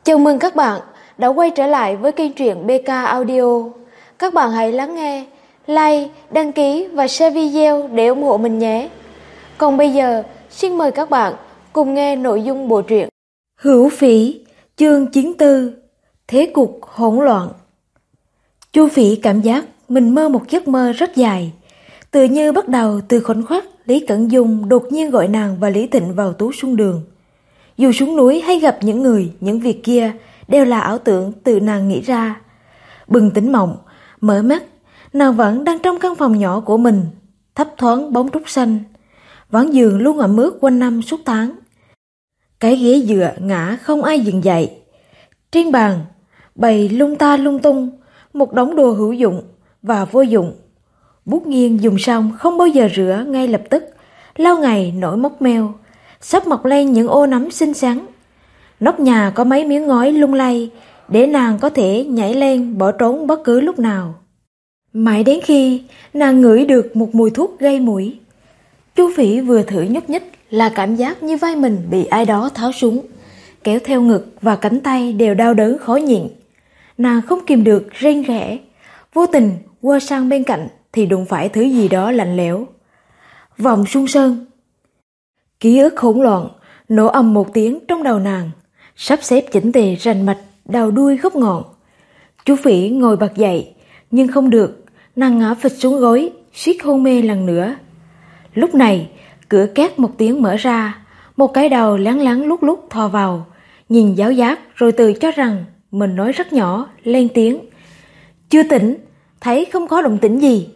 Chào mừng các bạn đã quay trở lại với kênh truyện BK Audio. Các bạn hãy lắng nghe, like, đăng ký và share video để ủng hộ mình nhé. Còn bây giờ, xin mời các bạn cùng nghe nội dung bộ truyện Hữu Phỉ, chương 94, Thế cục hỗn loạn. Chu Phỉ cảm giác mình mơ một giấc mơ rất dài, tự như bắt đầu từ khoảnh khắc Lý Cẩn Dung đột nhiên gọi nàng và Lý Thịnh vào tú xuân đường. Dù xuống núi hay gặp những người, những việc kia đều là ảo tưởng tự nàng nghĩ ra. Bừng tỉnh mộng, mở mắt, nàng vẫn đang trong căn phòng nhỏ của mình, thấp thoáng bóng trúc xanh. Ván giường luôn ẩm ướt quanh năm suốt tháng. Cái ghế dựa ngã không ai dựng dậy. Trên bàn bày lung ta lung tung một đống đồ hữu dụng và vô dụng. Bút nghiêng dùng xong không bao giờ rửa ngay lập tức, lâu ngày nổi mốc meo, sắp mọc lên những ô nấm xinh xắn. Nóc nhà có mấy miếng ngói lung lay để nàng có thể nhảy lên bỏ trốn bất cứ lúc nào. Mãi đến khi nàng ngửi được một mùi thuốc gây mũi, Chu Phỉ vừa thử nhúc nhích là cảm giác như vai mình bị ai đó tháo súng, kéo theo ngực và cánh tay đều đau đớn khó nhịn. Nàng không kìm được rên rẽ, vô tình quơ sang bên cạnh thì đụng phải thứ gì đó lạnh lẽo. Vọng Xuân Sơn. Ký ức hỗn loạn nổ ầm một tiếng trong đầu nàng, sắp xếp chỉnh tề rành mạch đầu đuôi gốc ngọn. Chu Phỉ ngồi bật dậy, nhưng không được, nàng ngã phịch xuống gối, suýt hôn mê lần nữa. Lúc này, cửa két một tiếng mở ra, một cái đầu láng láng lúc lúc thò vào, nhìn giáo giác rồi tự cho rằng mình nói rất nhỏ, lên tiếng. Chưa tỉnh, thấy không có động tĩnh gì.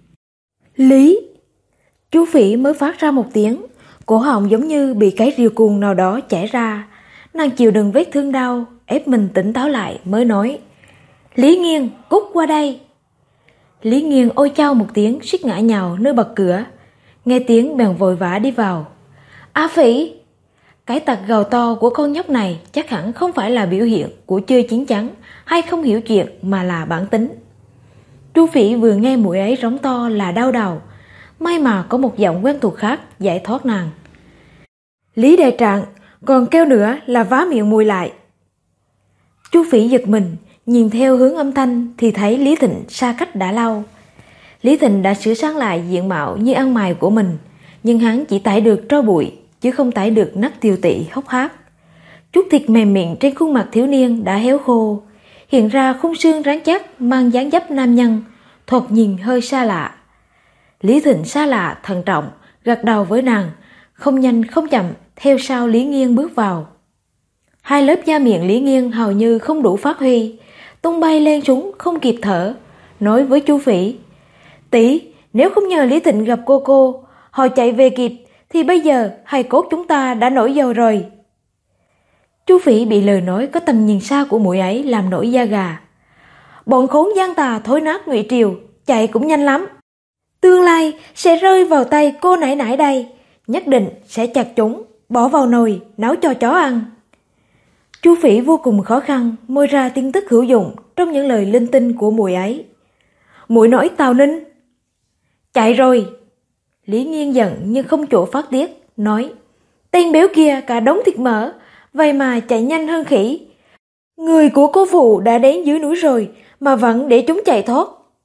Lý! Chu Phỉ mới phát ra một tiếng, cổ họng giống như bị cái rìu cuồng nào đó chảy ra. Nàng chịu đựng vết thương đau, ép mình tỉnh táo lại mới nói. Lý Nghiên, cút qua đây. Lý Nghiên ôi chao một tiếng, suýt ngã nhào nơi bậc cửa. Nghe tiếng bèn vội vã đi vào. A Phỉ! Cái tật gào to của con nhóc này chắc hẳn không phải là biểu hiện của chưa chín chắn hay không hiểu chuyện, mà là bản tính. Chu Phỉ vừa nghe mũi ấy rống to là đau đầu. May mà có một giọng quen thuộc khác giải thoát nàng. Lý đại trạng, còn kêu nữa là vá miệng mùi lại. Chu Phỉ giật mình, nhìn theo hướng âm thanh thì thấy Lý Thịnh xa cách đã lâu. Lý Thịnh đã sửa sang lại diện mạo như ăn mày của mình, nhưng hắn chỉ tải được tro bụi, chứ không tải được nắc tiều tị hốc hác. Chút thịt mềm mịn trên khuôn mặt thiếu niên đã héo khô, hiện ra khung xương rắn chắc mang dáng dấp nam nhân, thoạt nhìn hơi xa lạ. Lý Thịnh xa lạ, thận trọng, gật đầu với nàng, không nhanh không chậm, theo sau Lý Nghiên bước vào. Hai lớp da miệng Lý Nghiên hầu như không đủ phát huy, tung bay lên xuống không kịp thở, nói với Chu Phỉ. Tỷ, nếu không nhờ Lý Thịnh gặp cô, họ chạy về kịp, thì bây giờ hài cốt chúng ta đã nổi dầu rồi. Chu Phỉ bị lời nói có tầm nhìn xa của muội ấy làm nổi da gà. Bọn khốn gian tà thối nát Ngụy Triều, chạy cũng nhanh lắm. Tương lai sẽ rơi vào tay cô nải nải đây, nhất định sẽ chặt chúng, bỏ vào nồi, nấu cho chó ăn. Chu Phỉ vô cùng khó khăn moi ra tin tức hữu dụng trong những lời linh tinh của muội ấy. Muội nói Tào Ninh chạy rồi. Lý Nghiên giận nhưng không chỗ phát tiết, nói. Tên béo kia cả đống thịt mỡ, vậy mà chạy nhanh hơn khỉ. Người của cô phụ đã đến dưới núi rồi mà vẫn để chúng chạy thoát.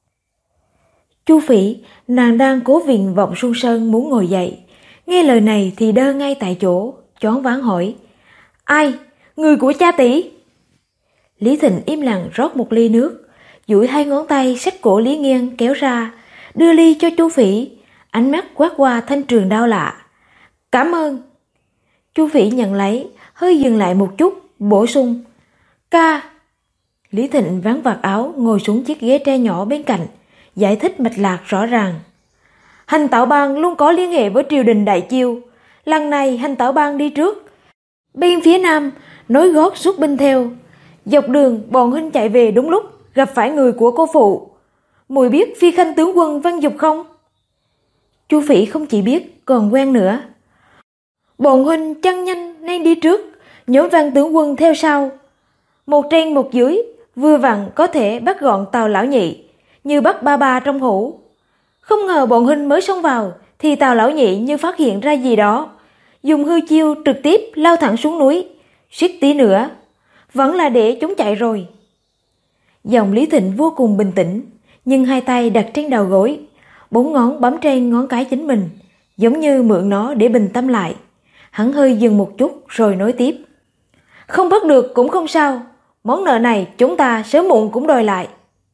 Chu Phỉ, nàng đang cố vịn Vọng Xuân Sơn muốn ngồi dậy, nghe lời này thì đơ ngay tại chỗ, choáng váng hỏi. Ai? Người của cha tỷ? Lý Thịnh im lặng rót một ly nước, duỗi hai ngón tay xách cổ Lý Nghiên kéo ra, đưa ly cho Chu Phỉ, ánh mắt quét qua thanh trường đau lạ. Cảm ơn. Chu Phỉ nhận lấy, hơi dừng lại một chút, bổ sung. Ca. Lý Thịnh vén vạt áo ngồi xuống chiếc ghế tre nhỏ bên cạnh, giải thích mạch lạc rõ ràng. Hành Tảo Bang luôn có liên hệ với triều đình Đại Chiêu. Lần này Hành Tảo Bang đi trước, bên phía nam nối gót rút binh theo. Dọc đường bọn huynh chạy về đúng lúc gặp phải người của cô phụ. Mùi biết phi khanh tướng quân Văn Dục không? Chu Phỉ không chỉ biết còn quen nữa. Bọn huynh chân nhanh nên đi trước, nhóm Văn tướng quân theo sau. Một trên một dưới, vừa vặn có thể bắt gọn Tào lão nhị, như bắt ba ba trong hũ. Không ngờ bọn huynh mới xông vào thì Tào lão nhị như phát hiện ra gì đó, dùng hư chiêu trực tiếp lao thẳng xuống núi, suýt tí nữa vẫn là để chúng chạy rồi. Giọng Lý Thịnh vô cùng bình tĩnh, nhưng hai tay đặt trên đầu gối, 4 ngón bấm trên ngón cái chính mình, giống như mượn nó để bình tâm lại. Hắn hơi dừng một chút rồi nói tiếp. Không bắt được cũng không sao, món nợ này chúng ta sớm muộn cũng đòi lại.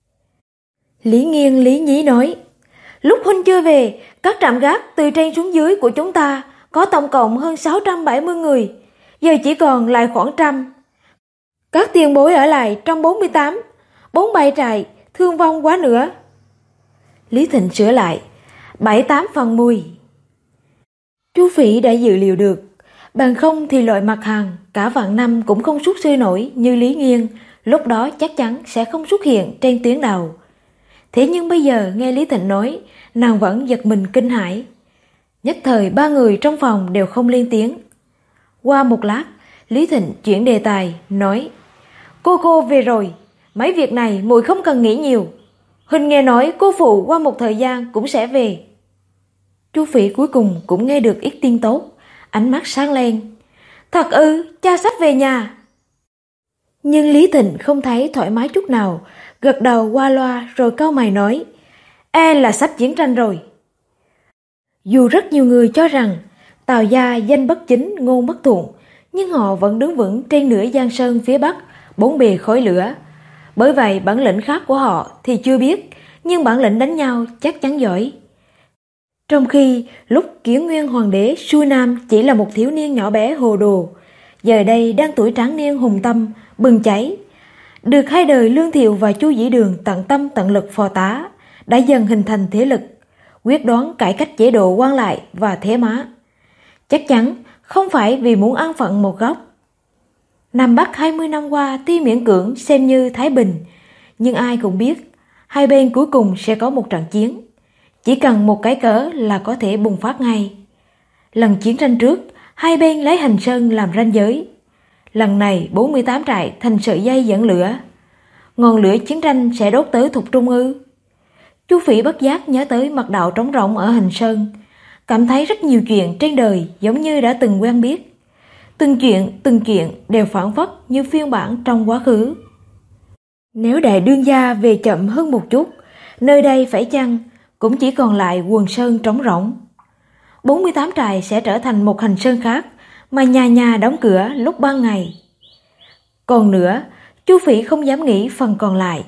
Lý Nghiên lý nhí nói. Lúc huynh chưa về, các trạm gác từ trên xuống dưới của chúng ta có tổng cộng hơn 670 người, giờ chỉ còn lại khoảng 100. Các tiền bối ở lại trong 48, 47 trại, thương vong quá nữa. Lý Thịnh sửa lại, 7-8 phần 10. Chu Phỉ đã dự liệu được, bằng không thì loại mặt hàng cả vạn năm cũng không xuất sôi nổi như Lý Nghiên, lúc đó chắc chắn sẽ không xuất hiện trên tuyến đầu. Thế nhưng bây giờ nghe Lý Thịnh nói, nàng vẫn giật mình kinh hãi. Nhất thời 3 người trong phòng đều không lên tiếng. Qua một lát, Lý Thịnh chuyển đề tài, nói. Cô về rồi, mấy việc này muội không cần nghĩ nhiều. Huynh nghe nói cô phụ qua một thời gian cũng sẽ về. Chu Phỉ cuối cùng cũng nghe được ít tin tốt, ánh mắt sáng lên. Thật ư, cha sắp về nhà. Nhưng Lý Thịnh không thấy thoải mái chút nào, gật đầu qua loa rồi cau mày nói. E là sắp chiến tranh rồi. Dù rất nhiều người cho rằng Tào gia danh bất chính ngôn bất thuận, nhưng họ vẫn đứng vững trên nửa giang sơn phía Bắc, bốn bề khói lửa. Bởi vậy bản lĩnh khác của họ thì chưa biết, nhưng bản lĩnh đánh nhau chắc chắn giỏi. Trong khi lúc Kiến Nguyên Hoàng đế xuôi nam chỉ là một thiếu niên nhỏ bé hồ đồ, giờ đây đang tuổi tráng niên hùng tâm, bừng cháy. Được 2 đời Lương Thiệu và Chu Dĩ Đường tận tâm tận lực phò tá, đã dần hình thành thế lực, quyết đoán cải cách chế độ quan lại và thế má. Chắc chắn không phải vì muốn an phận một góc. Nam Bắc 20 năm qua tuy miễn cưỡng xem như thái bình, nhưng ai cũng biết hai bên cuối cùng sẽ có một trận chiến. Chỉ cần một cái cớ là có thể bùng phát ngay. Lần chiến tranh trước, hai bên lấy Hành Sơn làm ranh giới. Lần này 48 trại thành sợi dây dẫn lửa. Ngọn lửa chiến tranh sẽ đốt tới Thục Trung ư? Chu Phỉ bất giác nhớ tới mật đạo trống rỗng ở Hành Sơn, cảm thấy rất nhiều chuyện trên đời giống như đã từng quen biết. Từng chuyện đều phản phất như phiên bản trong quá khứ. Nếu đại đương gia về chậm hơn một chút, nơi đây phải chăng cũng chỉ còn lại quần sơn trống rỗng. 48 trại sẽ trở thành một Hành Sơn khác, mà nhà nhà đóng cửa lúc ban ngày. Còn nữa, Chu Phỉ không dám nghĩ phần còn lại.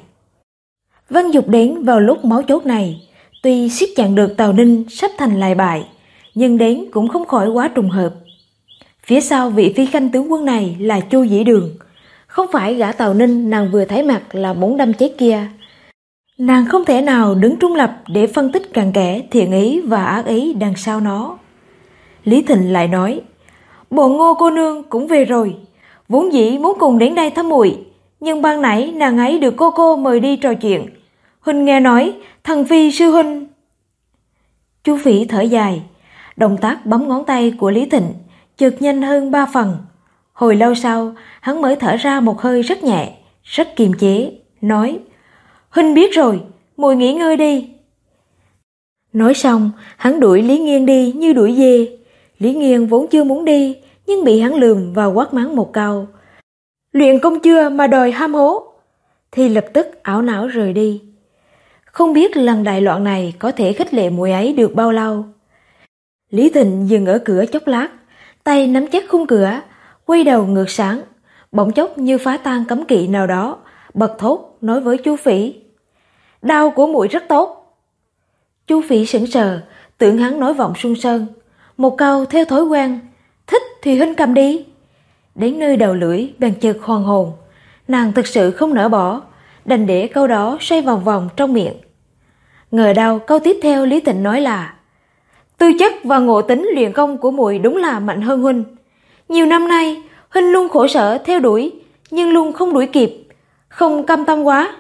Văn Dục đến vào lúc máu chốt này, tuy siết chặn được Tào Ninh sắp thành lại bại, nhưng đến cũng không khỏi quá trùng hợp. Phía sau vị phi khanh tướng quân này là Chu Dĩ Đường, không phải gã Tào Ninh nàng vừa thấy mặt là muốn đâm chết kia. Nàng không thể nào đứng trung lập để phân tích cặn kẽ thiện ý và ác ý đằng sau nó. Lý Thịnh lại nói, bộ Ngô cô nương cũng về rồi, vốn dĩ muốn cùng đến đây thăm muội, nhưng ban nãy nàng ấy được cô mời đi trò chuyện. Huynh nghe nói thần phi sư huynh. Chu Phỉ thở dài, động tác bấm ngón tay của Lý Thịnh chợt nhanh hơn 3 phần. Hồi lâu sau, hắn mới thở ra một hơi rất nhẹ, rất kiềm chế, nói, huynh biết rồi, muội nghỉ ngơi đi. Nói xong, hắn đuổi Lý Nghiên đi như đuổi dê. Lý Nghiên vốn chưa muốn đi, nhưng bị hắn lườm và quát mắng một câu. Luyện công chưa mà đòi ham hố. Thì lập tức ảo não rời đi. Không biết lần đại loạn này có thể khích lệ muội ấy được bao lâu. Lý Thịnh dừng ở cửa chốc lát, tay nắm chắc khung cửa, quay đầu ngược sáng, bỗng chốc như phá tan cấm kỵ nào đó, bật thốt nói với Chu Phỉ. Đao của muội rất tốt. Chu Phỉ sững sờ, tưởng hắn nói vọng Xuân Sơn. Một câu theo thói quen, thích thì huynh cầm đi. Đến nơi đầu lưỡi bèn chợt hoàn hồn, nàng thực sự không nỡ bỏ, đành để câu đó xoay vòng vòng trong miệng. Ngờ đâu câu tiếp theo Lý Thịnh nói là, tư chất và ngộ tính luyện công của muội đúng là mạnh hơn huynh. Nhiều năm nay huynh luôn khổ sở theo đuổi, nhưng luôn không đuổi kịp, không cam tâm quá.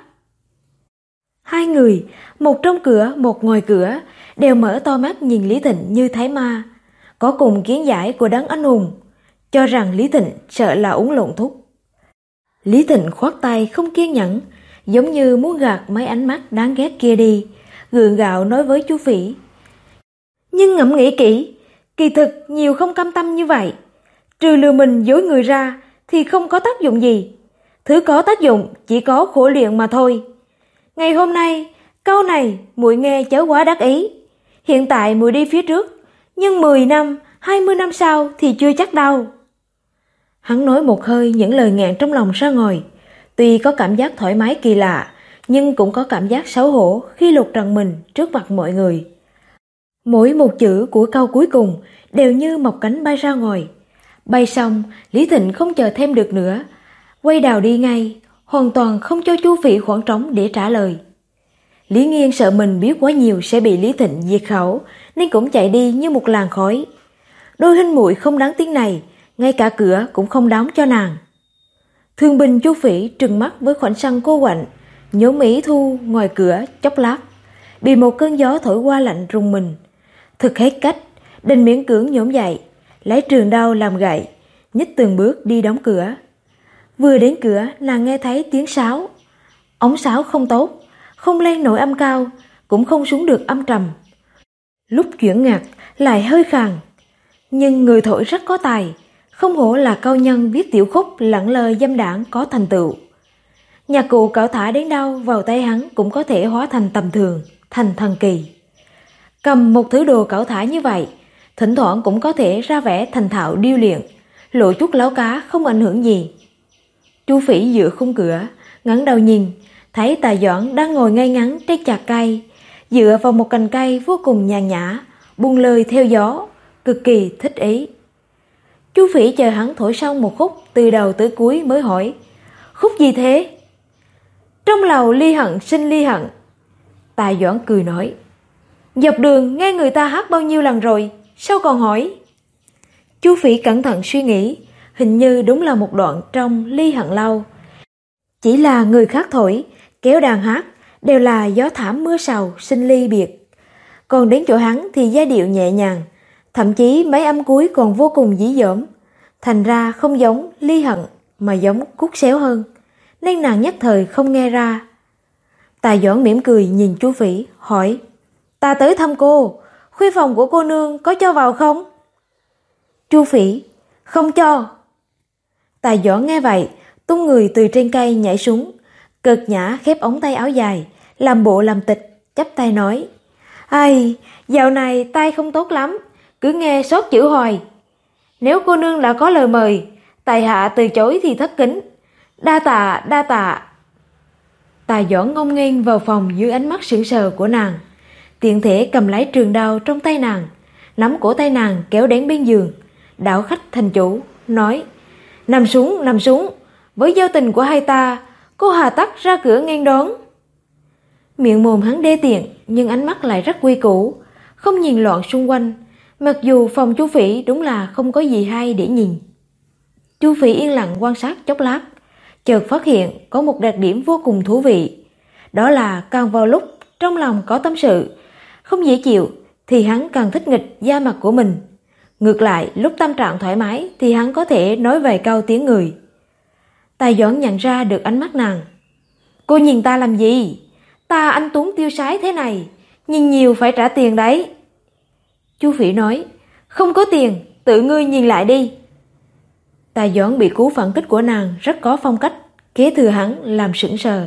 Hai người, một trong cửa một ngoài cửa, đều mở to mắt nhìn Lý Thịnh như thấy ma, có cùng kiến giải của đấng anh hùng, cho rằng Lý Thịnh sợ là uống lộn thuốc. Lý Thịnh khoát tay không kiên nhẫn, giống như muốn gạt mấy ánh mắt đáng ghét kia đi, gượng gạo nói với Chu Phỉ. Nhưng ngẫm nghĩ kỹ, kỳ thực nhiều không cam tâm như vậy, trừ lừa mình dối người ra thì không có tác dụng gì. Thứ có tác dụng chỉ có khổ luyện mà thôi. Ngày hôm nay, câu này muội nghe chớ quá đắc ý. Hiện tại muội đi phía trước, nhưng 10 năm, 20 năm sau thì chưa chắc đâu. Hắn nói một hơi những lời ngạn trong lòng ra ngoài. Tuy có cảm giác thoải mái kỳ lạ, nhưng cũng có cảm giác xấu hổ khi lột trần mình trước mặt mọi người. Mỗi một chữ của câu cuối cùng đều như mọc cánh bay ra ngoài. Bay xong, Lý Thịnh không chờ thêm được nữa, quay đầu đi ngay, hoàn toàn không cho Chu Phỉ khoảng trống để trả lời. Lý Nghiên sợ mình biết quá nhiều sẽ bị Lý Thịnh diệt khẩu, nên cũng chạy đi như một làn khói. Đôi huynh muội không đáng tiếng này, ngay cả cửa cũng không đóng cho nàng. Thương binh Chu Phỉ trừng mắt với khoảnh sân cô quạnh, nhổm ý thu ngoài cửa chốc lát, bị một cơn gió thổi qua lạnh rùng mình. Thực hết cách, đành miễn cưỡng nhổm dậy, lấy trường đao làm gậy, nhích từng bước đi đóng cửa. Vừa đến cửa, nàng nghe thấy tiếng sáo. Ống sáo không tốt, không lên nổi âm cao, cũng không xuống được âm trầm. Lúc chuyển ngặt lại hơi khàn, nhưng người thổi rất có tài, không hổ là cao nhân viết tiểu khúc lẳng lơ dâm đãng có thành tựu. Nhạc cụ cẩu thả đến đâu vào tay hắn cũng có thể hóa thành tầm thường, thành thần kỳ. Cầm một thứ đồ cẩu thả như vậy, thỉnh thoảng cũng có thể ra vẻ thành thạo điêu luyện, lộ chút láo cá không ảnh hưởng gì. Chu Phỉ dựa khung cửa, ngẩng đầu nhìn, thấy Tà Doãn đang ngồi ngay ngắn trên chạc cây, dựa vào một cành cây vô cùng nhàn nhã, buông lời theo gió, cực kỳ thích ý. Chu Phỉ chờ hắn thổi xong một khúc từ đầu tới cuối mới hỏi: "Khúc gì thế?" "Trong lầu ly hận sinh ly hận." Tà Doãn cười nói: "Dọc đường nghe người ta hát bao nhiêu lần rồi, sao còn hỏi?" Chu Phỉ cẩn thận suy nghĩ, hình như đúng là một đoạn trong ly hận lâu. Chỉ là người khác thổi, kéo đàn hát đều là gió thảm mưa sầu sinh ly biệt. Còn đến chỗ hắn thì giai điệu nhẹ nhàng, thậm chí mấy âm cuối còn vô cùng dí dỏm, thành ra không giống ly hận mà giống cút xéo hơn, nên nàng nhất thời không nghe ra. Tà Doãn mỉm cười nhìn Chu Phỉ, hỏi: "Ta tới thăm cô, khuê phòng của cô nương có cho vào không?" Chu Phỉ: "Không cho." Tà Doãn nghe vậy, tung người từ trên cây nhảy xuống, cợt nhã khép ống tay áo dài, làm bộ làm tịch, chắp tay nói: "Ai, dạo này tay không tốt lắm, cứ nghe sót chữ hoài. Nếu cô nương đã có lời mời, tại hạ từ chối thì thất kính. Đa tạ, đa tạ." Tà Doãn ngông nghênh vào phòng dưới ánh mắt sững sờ của nàng, tiện thể cầm lấy trường đao trong tay nàng, nắm cổ tay nàng kéo đến bên giường, đảo khách thành chủ, nói: nằm xuống, với giao tình của hai ta, cô hà tất ra cửa nghênh đón." Miệng mồm hắn đê tiện, nhưng ánh mắt lại rất quy củ, không nhìn loạn xung quanh, mặc dù phòng Chu Phỉ đúng là không có gì hay để nhìn. Chu Phỉ yên lặng quan sát chốc lát, chợt phát hiện có một đặc điểm vô cùng thú vị. Đó là càng vào lúc trong lòng có tâm sự, không dễ chịu, thì hắn càng thích nghịch da mặt của mình. Ngược lại, lúc tâm trạng thoải mái thì hắn có thể nói vài câu tiếng người. Tài Doãn nhận ra được ánh mắt nàng. "Cô nhìn ta làm gì? Ta anh tuấn tiêu sái thế này, nhìn nhiều phải trả tiền đấy." Chu Phỉ nói: "Không có tiền, tự ngươi nhìn lại đi." Tài Doãn bị cú phản kích của nàng rất có phong cách, kế thừa hắn làm sững sờ.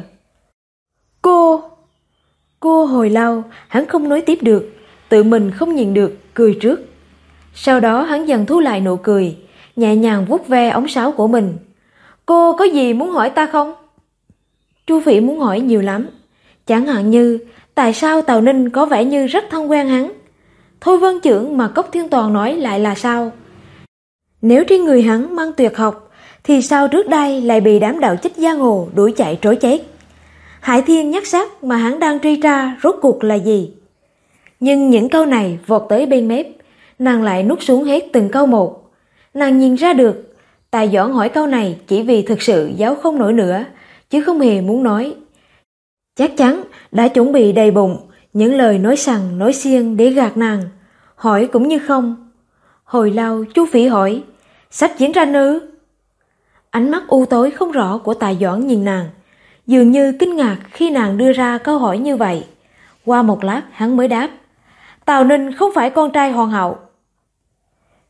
Cô hồi lâu, hắn không nói tiếp được, tự mình không nhìn được, cười trước. Sau đó hắn dần thu lại nụ cười, nhẹ nhàng vuốt ve ống sáo của mình. "Cô có gì muốn hỏi ta không?" Chu Phỉ muốn hỏi nhiều lắm, chẳng hạn như tại sao Tào Ninh có vẻ như rất thân quen hắn, Thôi Vân Chưởng mà Cốc Thiên Toàn nói lại là sao? Nếu trên người hắn mang tuyệt học, thì sao trước đây lại bị đám đạo chích giang hồ đuổi chạy trối chết? Hải Thiên Nhắc Sát mà hắn đang truy tra rốt cuộc là gì? Nhưng những câu này vọt tới bên mép, nàng lại nuốt xuống hết từng câu một. Nàng nhìn ra được, Tài Doãn hỏi câu này chỉ vì thực sự giấu không nổi nữa, chứ không hề muốn nói. Chắc chắn đã chuẩn bị đầy bụng những lời nói sằng nói xiên để gạt nàng, hỏi cũng như không. Hồi lâu Chu Phỉ hỏi: "Sắp chiến tranh ư?" Ánh mắt u tối không rõ của Tài Doãn nhìn nàng, dường như kinh ngạc khi nàng đưa ra câu hỏi như vậy. Qua một lát hắn mới đáp: "Tào Ninh không phải con trai hoàng hậu."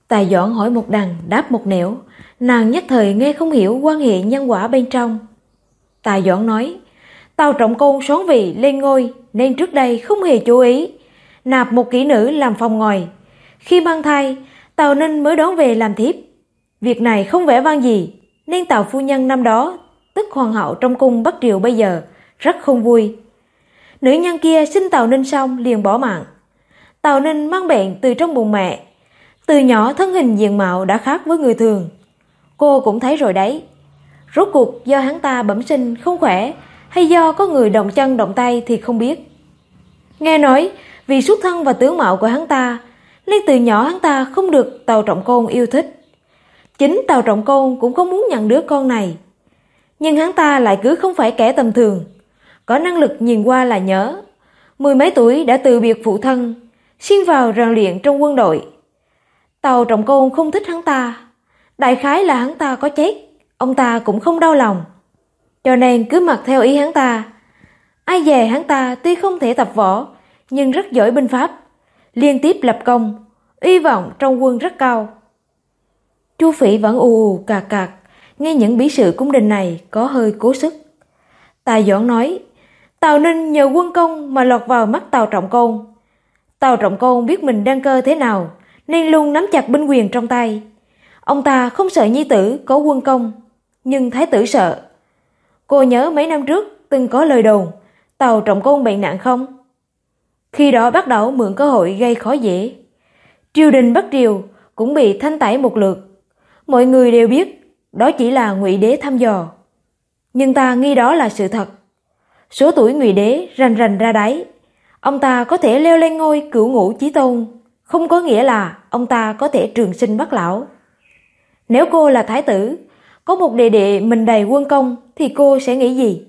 Tài Doãn hỏi một đằng đáp một nẻo, nàng nhất thời nghe không hiểu quan hệ nhân quả bên trong. Tài Doãn nói, Tào Trọng Côn soán vị lên ngôi nên trước đây không hề chú ý, nạp một kỹ nữ làm phòng ngòi. Khi mang thai, Tào Ninh mới đón về làm thiếp. Việc này không vẻ vang gì, nên Tào phu nhân năm đó, tức hoàng hậu trong cung Bắc Triều bây giờ, rất không vui. Nữ nhân kia sinh Tào Ninh xong liền bỏ mạng. Tào Ninh mang bệnh từ trong bụng mẹ. Từ nhỏ thân hình diện mạo đã khác với người thường. Cô cũng thấy rồi đấy. Rốt cuộc do hắn ta bẩm sinh không khỏe hay do có người động chân động tay thì không biết. Nghe nói vì xuất thân và tướng mạo của hắn ta nên từ nhỏ hắn ta không được Tào Trọng Côn yêu thích. Chính Tào Trọng Côn cũng không muốn nhận đứa con này. Nhưng hắn ta lại cứ không phải kẻ tầm thường, có năng lực nhìn qua là nhớ. 10 mấy tuổi đã từ biệt phụ thân, xin vào rèn luyện trong quân đội. Tào Trọng Côn không thích hắn ta, đại khái là hắn ta có chết, ông ta cũng không đau lòng, cho nên cứ mặc theo ý hắn ta. Ai dè hắn ta tuy không thể tập võ, nhưng rất giỏi binh pháp, liên tiếp lập công, uy vọng trong quân rất cao. Chu Phỉ vẫn ù ù cạc cạc, nghe những bí sự cung đình này có hơi cố sức. Tài Doãn nói, Tào Ninh nhờ quân công mà lọt vào mắt Tào Trọng Côn. Tào Trọng Côn biết mình đăng cơ thế nào, nên luôn nắm chặt binh quyền trong tay. Ông ta không sợ nhi tử có quân công, nhưng thái tử sợ. Cô nhớ mấy năm trước từng có lời đồn Tào Trọng Côn bệnh nặng không? Khi đó bắt đầu mượn cơ hội gây khó dễ. Triều đình Bắc Triều cũng bị thanh tẩy một lượt. Mọi người đều biết đó chỉ là Ngụy Đế thăm dò, nhưng ta nghi đó là sự thật. Số tuổi Ngụy Đế rành rành ra đáy. Ông ta có thể leo lên ngôi cửu ngũ chí tôn, không có nghĩa là ông ta có thể trường sinh bất lão. Nếu cô là thái tử, có một đệ đệ mình đầy quân công thì cô sẽ nghĩ gì?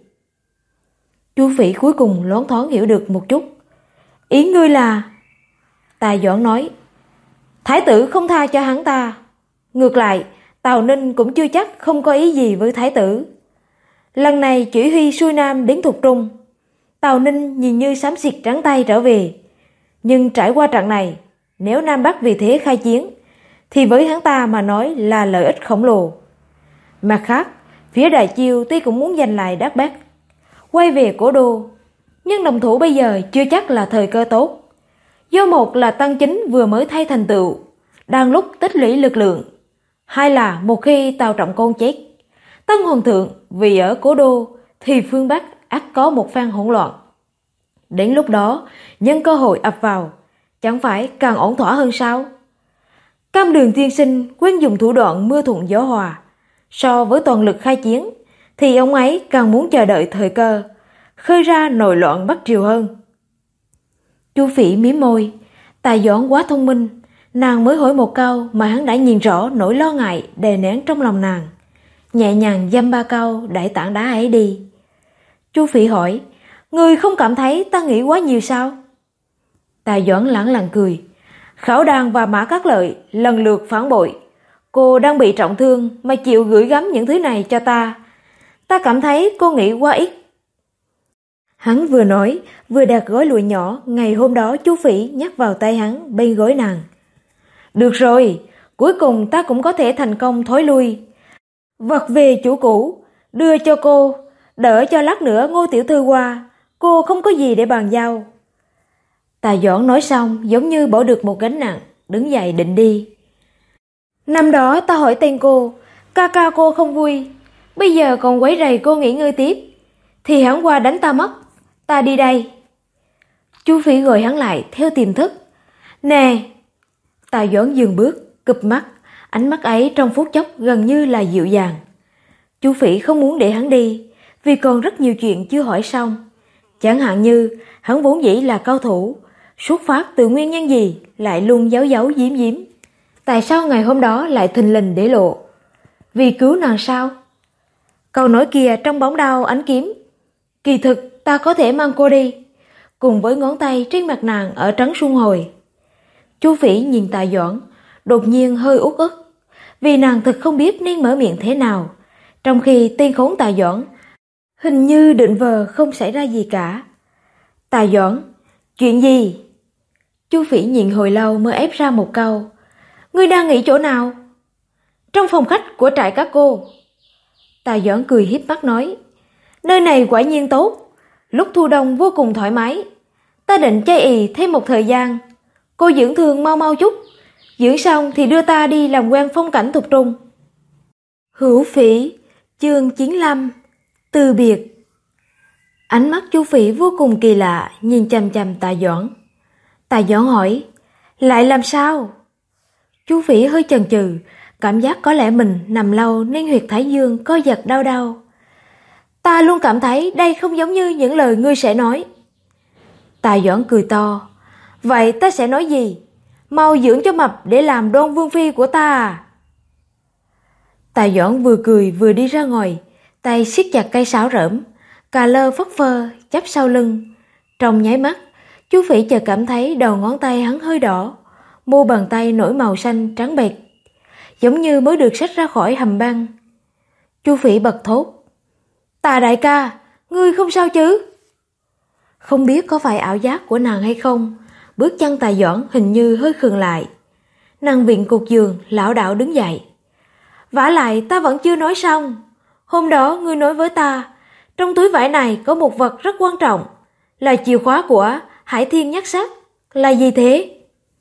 Chu Phỉ cuối cùng loáng thoáng hiểu được một chút. Ý ngươi là... Tài Doãn nói, thái tử không tha cho hắn ta. Ngược lại, Tào Ninh cũng chưa chắc không có ý gì với thái tử. Lần này chỉ huy xuôi nam đến Thục Trung, Tào Ninh nhìn như xám xịt trắng tay trở về. Nhưng trải qua trận này, nếu Nam Bắc vì thế khai chiến, thì với hắn ta mà nói là lợi ích khổng lồ. Mặt khác, phía Đại Chiêu tuy cũng muốn giành lại Đát Bắc, quay về cố đô, nhưng đồng thủ bây giờ chưa chắc là thời cơ tốt. Do một là Tân Chính vừa mới thay thành tựu, đang lúc tích lũy lực lượng. Hai là một khi Tào Trọng Côn chết, Tân Hoàng thượng vì ở cố đô thì phương Bắc ắt có một phen hỗn loạn. Đến lúc đó, nhân cơ hội ập vào, chẳng phải càng ổn thỏa hơn sao? Cam Đường tiên sinh quen dùng thủ đoạn mưa thuận gió hòa. So với toàn lực khai chiến, thì ông ấy càng muốn chờ đợi thời cơ, khơi ra nội loạn Bắc Triều hơn. Chu Phỉ mím môi, Tài Doãn quá thông minh, nàng mới hỏi một câu mà hắn đã nhìn rõ nỗi lo ngại đè nén trong lòng nàng. Nhẹ nhàng dăm ba câu đẩy tảng đá ấy đi. Chu Phỉ hỏi, ngươi không cảm thấy ta nghĩ quá nhiều sao? Tài Doãn lẳng lặng cười, Khảo Đàn và Mã Cát Lợi lần lượt phản bội. Cô đang bị trọng thương mà chịu gửi gắm những thứ này cho ta. Ta cảm thấy cô nghĩ quá ít. Hắn vừa nói, vừa đặt gói lụa nhỏ ngày hôm đó Chu Phỉ nhắc vào tay hắn bên gối nàng. Được rồi, cuối cùng ta cũng có thể thành công thối lui. Vật về chủ cũ, đưa cho cô, đỡ cho lát nữa Ngô tiểu thư qua, cô không có gì để bàn giao. Tài Doãn nói xong giống như bỏ được một gánh nặng, đứng dậy định đi. Năm đó ta hỏi tên cô, ca ca cô không vui, bây giờ còn quấy rầy cô nghỉ ngơi tiếp, thì hắn qua đánh ta mất, ta đi đây. Chu Phỉ gọi hắn lại theo tiềm thức. Nè! Tài Doãn dừng bước, cụp mắt, ánh mắt ấy trong phút chốc gần như là dịu dàng. Chu Phỉ không muốn để hắn đi, vì còn rất nhiều chuyện chưa hỏi xong. Chẳng hạn như hắn vốn dĩ là cao thủ, xuất phát từ nguyên nhân gì lại luôn giấu giấu giếm giếm. Tại sao ngày hôm đó lại thình lình để lộ? Vì cứu nàng sao? Câu nói kia trong bóng đao ánh kiếm. Kỳ thực ta có thể mang cô đi, cùng với ngón tay trên mặt nàng ở trấn Xuân Hồi. Chu Phỉ nhìn Tài Doãn, đột nhiên hơi uất ức, vì nàng thực không biết nên mở miệng thế nào, trong khi tên khốn Tài Doãn hình như định vờ không xảy ra gì cả. Tài Doãn, chuyện gì? Chu Phỉ nhìn hồi lâu mới ép ra một câu. Ngươi đang nghỉ chỗ nào? Trong phòng khách của trại các cô. Tài Doãn cười híp mắt nói, nơi này quả nhiên tốt, lúc thu đông vô cùng thoải mái. Ta định chay ì thêm một thời gian. Cô dưỡng thương mau mau chút, dưỡng xong thì đưa ta đi làm quen phong cảnh Thục Trung. Hữu Phỉ, chương 95, từ biệt. Ánh mắt Chu Phỉ vô cùng kỳ lạ, nhìn chằm chằm Tạ Doãn. Tạ Doãn hỏi, lại làm sao? Chu Phỉ hơi chần chừ, cảm giác có lẽ mình nằm lâu nên huyệt thái dương co giật đau đau. Ta luôn cảm thấy đây không giống như những lời ngươi sẽ nói. Tạ Doãn cười to, vậy ta sẽ nói gì? Mau dưỡng cho mập để làm Đoan Vương Phi của ta à? Tạ Doãn vừa cười vừa đi ra ngoài, tay siết chặt cây sáo rỡm, cà lơ phất phơ chắp sau lưng. Trong nháy mắt, Chu Phỉ chợt cảm thấy đầu ngón tay hắn hơi đỏ, mu bàn tay nổi màu xanh trắng bệch, giống như mới được xách ra khỏi hầm băng. Chu Phỉ bật thốt, Tạ đại ca, ngươi không sao chứ? Không biết có phải ảo giác của nàng hay không, bước chân Tạ Doãn hình như hơi khựng lại. Nàng viện cột giường, lảo đảo đứng dậy. Vả lại ta vẫn chưa nói xong. Hôm đó ngươi nói với ta, trong túi vải này có một vật rất quan trọng, là chìa khóa của Hải Thiên Nhắc Sát. Là gì thế?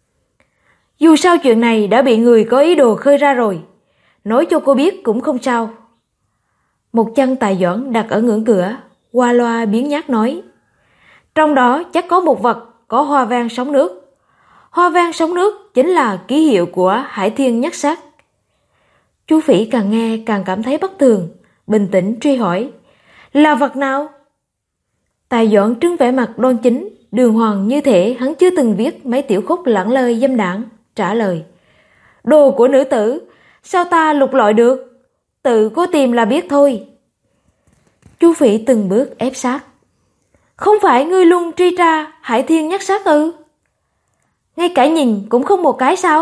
Dù sao chuyện này đã bị người có ý đồ khơi ra rồi, nói cho cô biết cũng không sao. Một chân Tạ Doãn đặt ở ngưỡng cửa, qua loa biếng nhác nói, trong đó chắc có một vật có hoa văn sóng nước. Hoa văn sóng nước chính là ký hiệu của Hải Thiên Nhắc Sát. Chu Phỉ càng nghe càng cảm thấy bất thường, bình tĩnh truy hỏi, là vật nào? Tạ Doãn trưng vẻ mặt đoan chính, đường hoàng như thể hắn chưa từng viết mấy tiểu khúc lẳng lơi dâm đảng, trả lời, đồ của nữ tử, sao ta lục lọi được? Tự cô tìm là biết thôi. Chu Phỉ từng bước ép sát, không phải ngươi luôn truy tra Hải Thiên Nhắc Sát ư? Ngay cả nhìn cũng không một cái sao?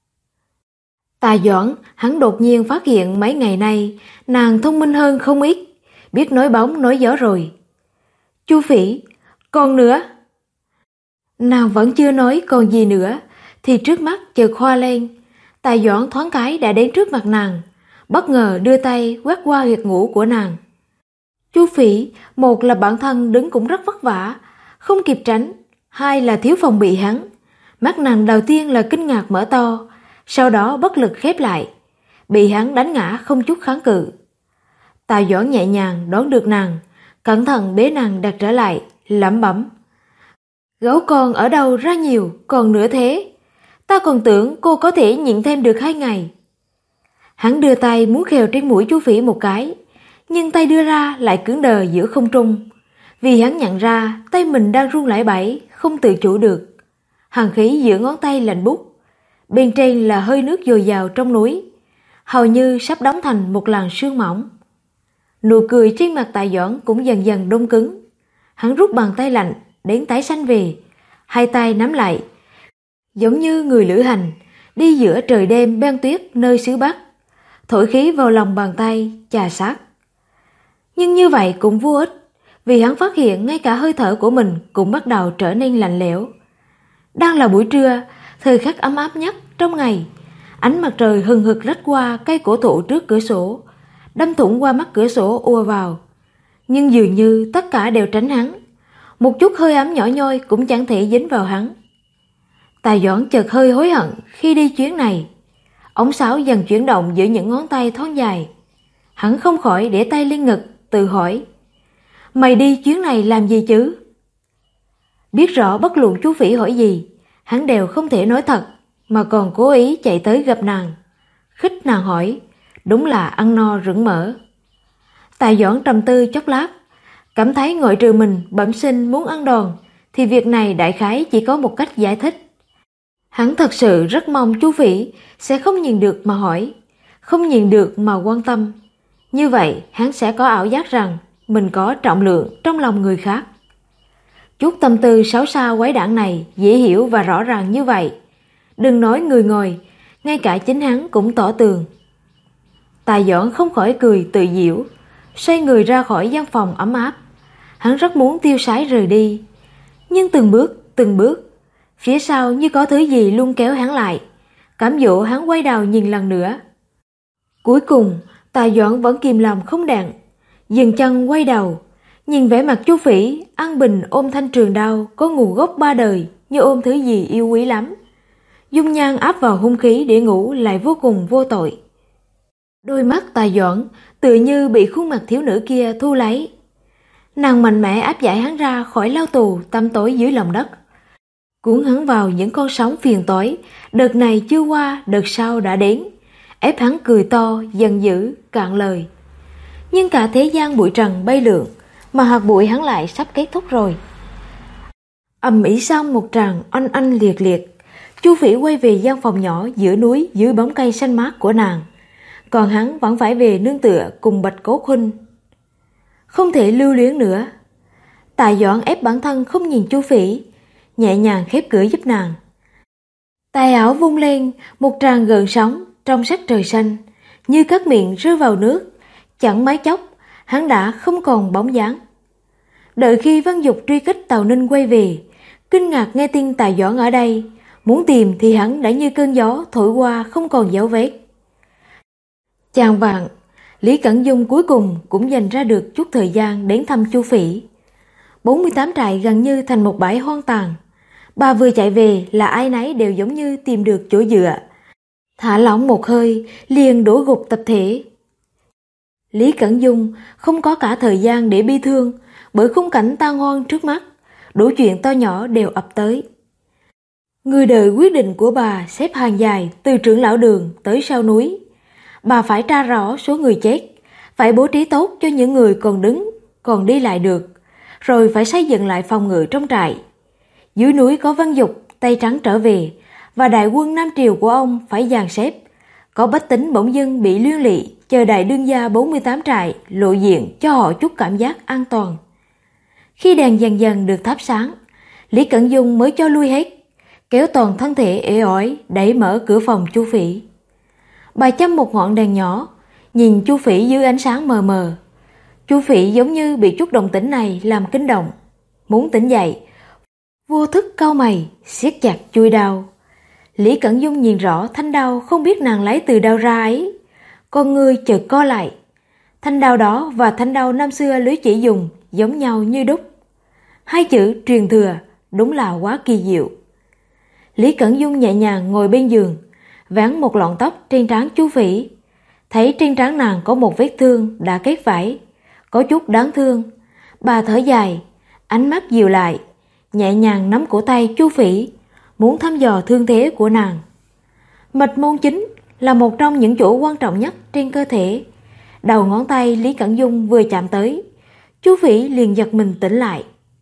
Tạ Doãn, hắn đột nhiên phát hiện mấy ngày nay nàng thông minh hơn không ít, biết nói bóng nói gió rồi. Chu Phỉ, còn nữa. Nàng vẫn chưa nói còn gì nữa, thì trước mắt chợt hoa lên. Tạ Doãn thoáng cái đã đến trước mặt nàng, bất ngờ đưa tay quét qua huyệt ngũ của nàng. Chu Phỉ, một là bản thân đứng cũng rất vất vả, không kịp tránh, hai là thiếu phòng bị hắn. Mắt nàng đầu tiên là kinh ngạc mở to, sau đó bất lực khép lại, bị hắn đánh ngã không chút kháng cự. Tạ Doãn nhẹ nhàng đón được nàng, cẩn thận bế nàng đặt trở lại, lẩm bẩm, gấu con ở đâu ra nhiều, còn nữa thế? Ta còn tưởng cô có thể nhịn thêm được 2 ngày. Hắn đưa tay muốn khều trên mũi Chu Phỉ một cái, nhưng tay đưa ra lại cứng đờ giữa không trung, vì hắn nhận ra tay mình đang run lẩy bẩy, không tự chủ được. Hàn khí giữa ngón tay lạnh buốt, bên trên là hơi nước dồi dào trong núi, hầu như sắp đóng thành một làn sương mỏng. Nụ cười trên mặt Tạ Doãn cũng dần dần đông cứng. Hắn rút bàn tay lạnh đến tái xanh về, hai tay nắm lại, giống như người lữ hành đi giữa trời đêm băng tuyết nơi xứ Bắc, thổi khí vào lòng bàn tay, chà sát. Nhưng như vậy cũng vô ích, vì hắn phát hiện ngay cả hơi thở của mình cũng bắt đầu trở nên lạnh lẽo. Đang là buổi trưa, thời khắc ấm áp nhất trong ngày, ánh mặt trời hừng hực rách qua cây cổ thụ trước cửa sổ, đâm thủng qua mắt cửa sổ ùa vào. Nhưng dường như tất cả đều tránh hắn, một chút hơi ấm nhỏ nhoi cũng chẳng thể dính vào hắn. Tạ Doãn chợt hơi hối hận khi đi chuyến này. Ống sáo dần chuyển động giữa những ngón tay thon dài. Hắn không khỏi để tay lên ngực, tự hỏi, mày đi chuyến này làm gì chứ? Biết rõ bất luận Chu Phỉ hỏi gì, hắn đều không thể nói thật, mà còn cố ý chạy tới gặp nàng. Khích nàng hỏi, đúng là ăn no rửng mỡ. Tạ Doãn trầm tư chốc lát, cảm thấy ngoại trừ mình bẩm sinh muốn ăn đòn, thì việc này đại khái chỉ có một cách giải thích. Hắn thật sự rất mong Chu Phỉ sẽ không nhìn được mà hỏi, không nhìn được mà quan tâm. Như vậy hắn sẽ có ảo giác rằng mình có trọng lượng trong lòng người khác. Chút tâm tư xấu xa quái đản này dễ hiểu và rõ ràng như vậy. Đừng nói người ngồi, ngay cả chính hắn cũng tỏ tường. Tạ Doãn không khỏi cười tự giễu, xoay người ra khỏi gian phòng ấm áp. Hắn rất muốn tiêu sái rời đi, nhưng từng bước, phía sau như có thứ gì luôn kéo hắn lại, cám dỗ hắn quay đầu nhìn lần nữa. Cuối cùng, Tài Doãn vẫn kìm lòng không đặng, dừng chân quay đầu, nhìn vẻ mặt Chu Phỉ an bình ôm thanh trường đao có nguồn gốc 3 đời như ôm thứ gì yêu quý lắm. Dung nhan áp vào hung khí để ngủ lại vô cùng vô tội. Đôi mắt Tài Doãn tự như bị khuôn mặt thiếu nữ kia thu lấy. Nàng mạnh mẽ áp giải hắn ra khỏi lao tù tăm tối dưới lòng đất, cuốn hắn vào những con sóng phiền toái, đợt này chưa qua, đợt sau đã đến, ép hắn cười to, giận dữ, cạn lời. Nhưng cả thế gian bụi trần bay lượn, mà hạt bụi hắn lại sắp kết thúc rồi. Ầm ĩ xong một tràng oanh oanh liệt liệt, Chu Phỉ quay về gian phòng nhỏ giữa núi dưới bóng cây xanh mát của nàng, còn hắn vẫn phải về nương tựa cùng Bạch Cố Huynh. Không thể lưu luyến nữa. Tài Doãn ép bản thân không nhìn Chu Phỉ, nhẹ nhàng khép cửa giúp nàng. Tay áo vung lên, một tràng gợn sóng trong sắc trời xanh, như cát miệng rơi vào nước, chẳng mấy chốc, hắn đã không còn bóng dáng. Đợi khi Văn Dục truy kích Tào Ninh quay về, kinh ngạc nghe tin Tài Doãn ở đây, muốn tìm thì hắn đã như cơn gió thổi qua không còn dấu vết. Chàng vạn, Lý Cẩn Dung cuối cùng cũng dành ra được chút thời gian đến thăm Chu Phỉ. 48 trại gần như thành một bãi hoang tàn. Bà vừa chạy về là ai nấy đều giống như tìm được chỗ dựa. Thả lỏng một hơi, liền đổ gục tập thể. Lý Cẩn Dung không có cả thời gian để bi thương, bởi khung cảnh tan hoang trước mắt, đủ chuyện to nhỏ đều ập tới. Người đời quyết định của bà xếp hàng dài từ trưởng lão đường tới sau núi. Bà phải tra rõ số người chết, phải bố trí tốt cho những người còn đứng, còn đi lại được, rồi phải xây dựng lại phòng ngự trong trại. Dưới núi có Văn Dục, tay trắng trở về, và đại quân Nam Triều của ông phải dàn xếp. Có bách tính bỗng dưng bị liên lụy, chờ đại đương gia 48 trại lộ diện cho họ chút cảm giác an toàn. Khi đèn dần dần được thắp sáng, Lý Cẩn Dung mới cho lui hết, kéo toàn thân thể ế ỏi đẩy mở cửa phòng Chu Phỉ. Bà châm một ngọn đèn nhỏ, nhìn Chu Phỉ dưới ánh sáng mờ mờ. Chu Phỉ giống như bị chút động tĩnh này làm kinh động, muốn tỉnh dậy, vô thức cau mày, siết chặt chuôi đao. Lý Cẩn Dung nhìn rõ thanh đao không biết nàng lấy từ đâu ra ấy, con ngươi chợt co lại. Thanh đao đó và thanh đao năm xưa Lý chỉ dùng giống nhau như đúc. Hai chữ truyền thừa đúng là quá kỳ diệu. Lý Cẩn Dung nhẹ nhàng ngồi bên giường, vén một lọn tóc trên trán Chu Phỉ, thấy trên trán nàng có một vết thương đã kết vảy, có chút đáng thương. Bà thở dài, ánh mắt dịu lại, nhẹ nhàng nắm cổ tay Chu Phỉ, muốn thăm dò thương thế của nàng. Mạch môn chính là một trong những chỗ quan trọng nhất trên cơ thể. Đầu ngón tay Lý Cẩn Dung vừa chạm tới, Chu Phỉ liền giật mình tỉnh lại.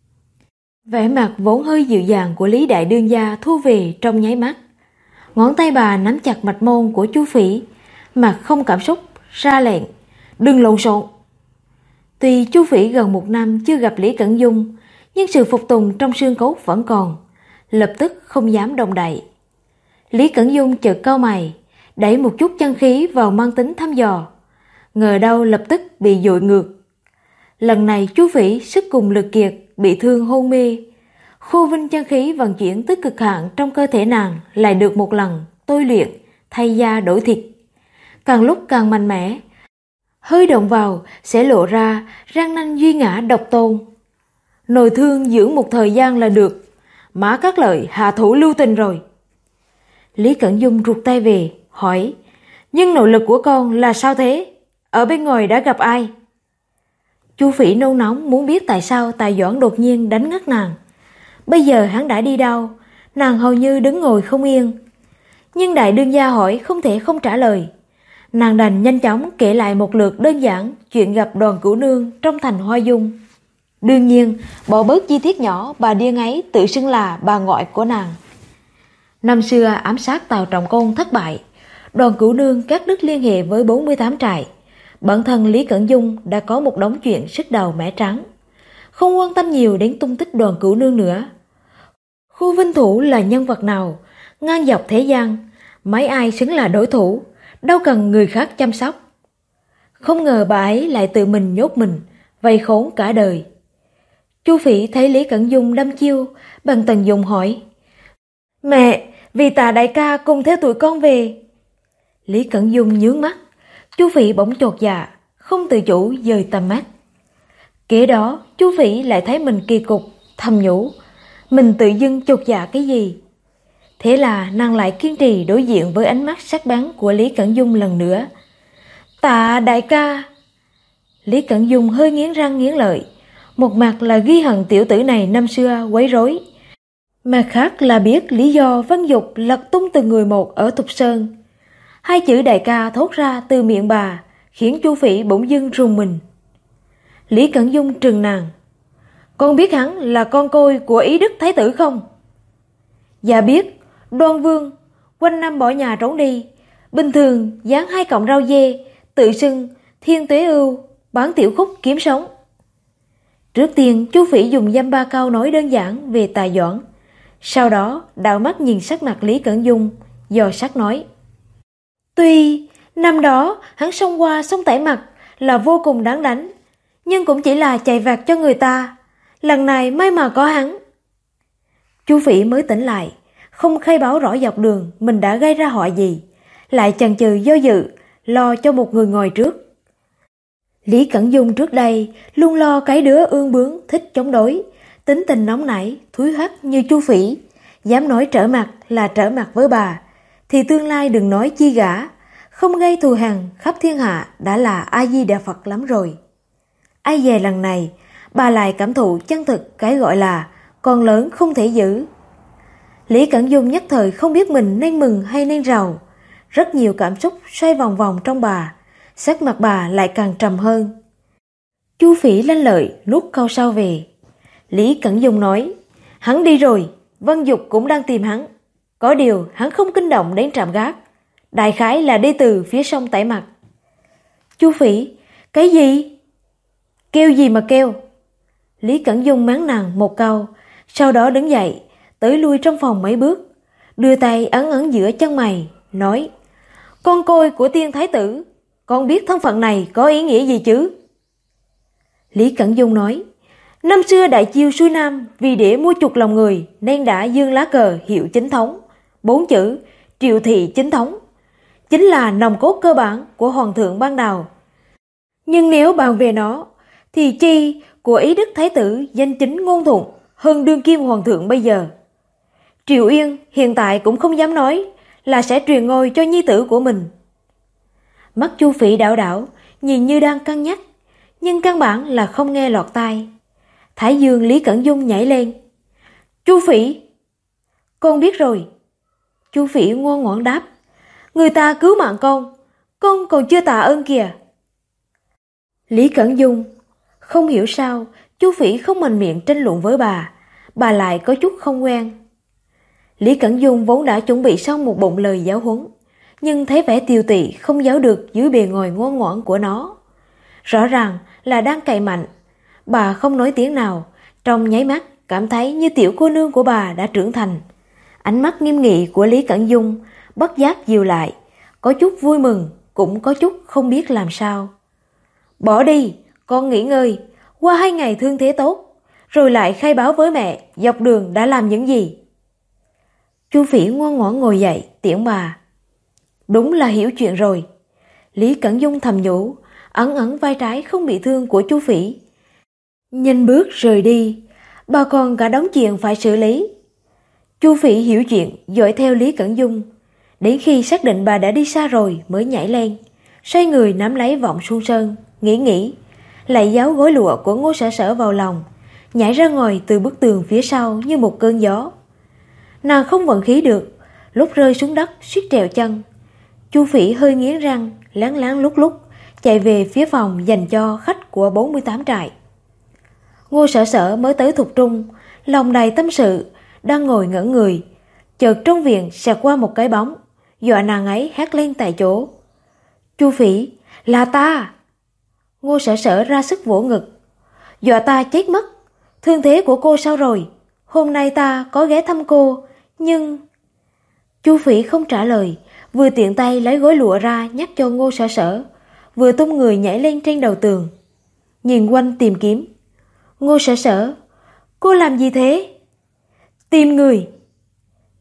Vẻ mặt vốn hơi dịu dàng của Lý đại đương gia thu về trong nháy mắt. Ngón tay bà nắm chặt mạch môn của Chu Phỉ, mặt không cảm xúc, ra lệnh, đừng lộn xộn. Tuy Chu Phỉ gần 1 năm chưa gặp Lý Cẩn Dung, nhưng sự phục tùng trong xương cốt vẫn còn, lập tức không dám động đậy. Lý Cẩn Dung chợt cau mày, đẩy một chút chân khí vào mang tính thăm dò, ngờ đâu lập tức bị dội ngược. Lần này Chu Phỉ sức cùng lực kiệt, bị thương hôn mê. Khu vinh chân khí vận chuyển tới cực hạn trong cơ thể nàng lại được một lần tôi luyện, thay da đổi thịt, càng lúc càng mạnh mẽ. Hơi động vào sẽ lộ ra răng nanh duy ngã độc tôn. Nội thương dưỡng một thời gian là được, Mã Cát Lợi hạ thủ lưu tình rồi. Lý Cẩn Dung rụt tay về, hỏi, nhưng nội lực của con là sao thế? Ở bên ngoài đã gặp ai? Chu Phỉ nôn nóng muốn biết tại sao Tài Doãn đột nhiên đánh ngất nàng. Bây giờ hắn đã đi đâu? Nàng hầu như đứng ngồi không yên. Nhưng đại đương gia hỏi không thể không trả lời. Nàng đành nhanh chóng kể lại một lượt đơn giản chuyện gặp Đoàn Cửu Nương trong thành Hoa Dung. Đương nhiên, bỏ bớt chi tiết nhỏ bà điên ấy tự xưng là bà ngoại của nàng. Năm xưa ám sát Tào Trọng Công thất bại, Đoàn Cửu Nương cắt đứt liên hệ với 48 trại. Bản thân Lý Cẩn Dung đã có một đống chuyện sức đầu mẻ trắng, không quan tâm nhiều đến tung tích Đoàn Cửu Nương nữa. Khu Vinh Thủ là nhân vật nào, ngang dọc thế gian, mấy ai xứng là đối thủ, đâu cần người khác chăm sóc. Không ngờ bà ấy lại tự mình nhốt mình, vây khốn cả đời. Chu Phỉ thấy Lý Cẩn Dung đâm chiêu, bằng tần dùng hỏi, mẹ, Vì Tạ đại ca cùng theo tụi con về. Lý Cẩn Dung nhướng mắt, Chu Phỉ bỗng chột dạ, không tự chủ dời tầm mắt. Kế đó, Chu Phỉ lại thấy mình kỳ cục, thầm nhủ, mình tự dưng chột dạ cái gì? Thế là nàng lại kiên trì đối diện với ánh mắt sắc bén của Lý Cẩn Dung lần nữa. Tạ đại ca. Lý Cẩn Dung hơi nghiến răng nghiến lợi, một mặt là ghi hận tiểu tử này năm xưa quấy rối, mặt khác là biết lý do Văn Dục lật tung từng người một ở Thục Sơn. Hai chữ đại ca thốt ra từ miệng bà, khiến Chu Phỉ bỗng dưng rùng mình. Lý Cẩn Dung trừng nàng, con biết hắn là con côi của Ý Đức Thái tử không? Dạ biết, Đoan Vương, quanh năm bỏ nhà trốn đi, bình thường dán 2 cọng rau dê, tự xưng Thiên Tuế Ưu, bán tiểu khúc kiếm sống. Trước tiên, Chu Phỉ dùng dăm ba câu nói đơn giản về Tạ Doãn, sau đó đảo mắt nhìn sắc mặt Lý Cẩn Dung, dò sắc nói. Tuy năm đó hắn xông qua sông Tải Mặt là vô cùng đáng đánh, nhưng cũng chỉ là chạy vặt cho người ta, lần này may mà có hắn. Chu Phỉ mới tỉnh lại, không khai báo rõ dọc đường mình đã gây ra họa gì, lại chần chừ do dự, lo cho một người ngồi trước. Lý Cẩn Dung trước đây luôn lo cái đứa ương bướng thích chống đối, tính tình nóng nảy, thúi hoắt như Chu Phỉ, dám nói trở mặt là trở mặt với bà, thì tương lai đừng nói chi gã, không gây thù hằn khắp thiên hạ đã là A Di Đà Phật lắm rồi. Ai dè lần này, bà lại cảm thụ chân thực cái gọi là con lớn không thể giữ. Lý Cẩn Dung nhất thời không biết mình nên mừng hay nên rầu, rất nhiều cảm xúc xoay vòng vòng trong bà, sắc mặt bà lại càng trầm hơn. Chu Phỉ lanh lợi nuốt câu sau về. Lý Cẩn Dung nói, hắn đi rồi, Văn Dục cũng đang tìm hắn. Có điều hắn không kinh động đến trạm gác, đại khái là đi từ phía sông Tải Mặt. Chu Phỉ, cái gì? Kêu gì mà kêu? Lý Cẩn Dung mắng nàng một câu, sau đó đứng dậy, tới lui trong phòng mấy bước, đưa tay ấn ấn giữa chân mày, nói, con côi của Tiên Thái tử, con biết thân phận này có ý nghĩa gì chứ? Lý Cẩn Dung nói, năm xưa đại chiêu xuôi nam vì để mua chuộc lòng người nên đã dương lá cờ hiệu chính thống, 4 chữ Triệu thị chính thống, chính là nòng cốt cơ bản của hoàng thượng ban đầu. Nhưng nếu bàn về nó, thì chi của Ý Đức Thái tử danh chính ngôn thuận hơn đương kim hoàng thượng bây giờ. Triệu Uyên hiện tại cũng không dám nói là sẽ truyền ngôi cho nhi tử của mình. Mắt Chu Phỉ đảo đảo, nhìn như đang cân nhắc, nhưng căn bản là không nghe lọt tai. Thái dương Lý Cẩn Dung nhảy lên. Chu Phỉ, con biết rồi. Chu Phỉ ngoan ngoãn đáp, người ta cứu mạng con còn chưa tạ ơn kìa. Lý Cẩn Dung không hiểu sao Chu Phỉ không mạnh miệng tranh luận với bà lại có chút không quen. Lý Cẩn Dung vốn đã chuẩn bị xong một bụng lời giáo huấn, nhưng thấy vẻ tiều tụy không giấu được dưới bề ngoài ngoan ngoãn của nó. Rõ ràng là đang cậy mạnh. Bà không nói tiếng nào, trong nháy mắt cảm thấy như tiểu cô nương của bà đã trưởng thành. Ánh mắt nghiêm nghị của Lý Cẩn Dung bất giác dịu lại, có chút vui mừng, cũng có chút không biết làm sao. Bỏ đi, con nghỉ ngơi, qua 2 ngày thương thế tốt, rồi lại khai báo với mẹ dọc đường đã làm những gì. Chu Phỉ ngoan ngoãn ngồi dậy tiễn bà. Đúng là hiểu chuyện rồi. Lý Cẩn Dung thầm nhủ, ẩn ẩn vai trái không bị thương của Chu Phỉ. Nhanh bước rời đi, bà còn cả đống chuyện phải xử lý. Chu Phỉ hiểu chuyện, dõi theo Lý Cẩn Dung. Đến khi xác định bà đã đi xa rồi mới nhảy lên, xoay người nắm lấy vọng Xuân Sơn, nghĩ, lại giấu gối lụa của Ngô Sở Sở vào lòng, nhảy ra ngoài từ bức tường phía sau như một cơn gió. Nàng không vận khí được, lúc rơi xuống đất suýt trèo chân. Chu Phỉ hơi nghiến răng, láng láng lúc lúc chạy về phía phòng dành cho khách của 48 trại. Ngô Sở Sở mới tới Thục Trung, lòng đầy tâm sự, đang ngồi ngẩn người, chợt trong viện xẹt qua một cái bóng, dọa nàng ấy hét lên tại chỗ. Chu Phỉ, là ta! Ngô Sở Sở ra sức vỗ ngực. Dọa ta chết mất, thương thế của cô sao rồi? Hôm nay ta có ghé thăm cô, nhưng... Chu Phỉ không trả lời, vừa tiện tay lấy gối lụa ra nhắc cho Ngô Sở Sở, vừa tung người nhảy lên trên đầu tường. Nhìn quanh tìm kiếm. Ngô Sở Sở, cô làm gì thế? Tìm người.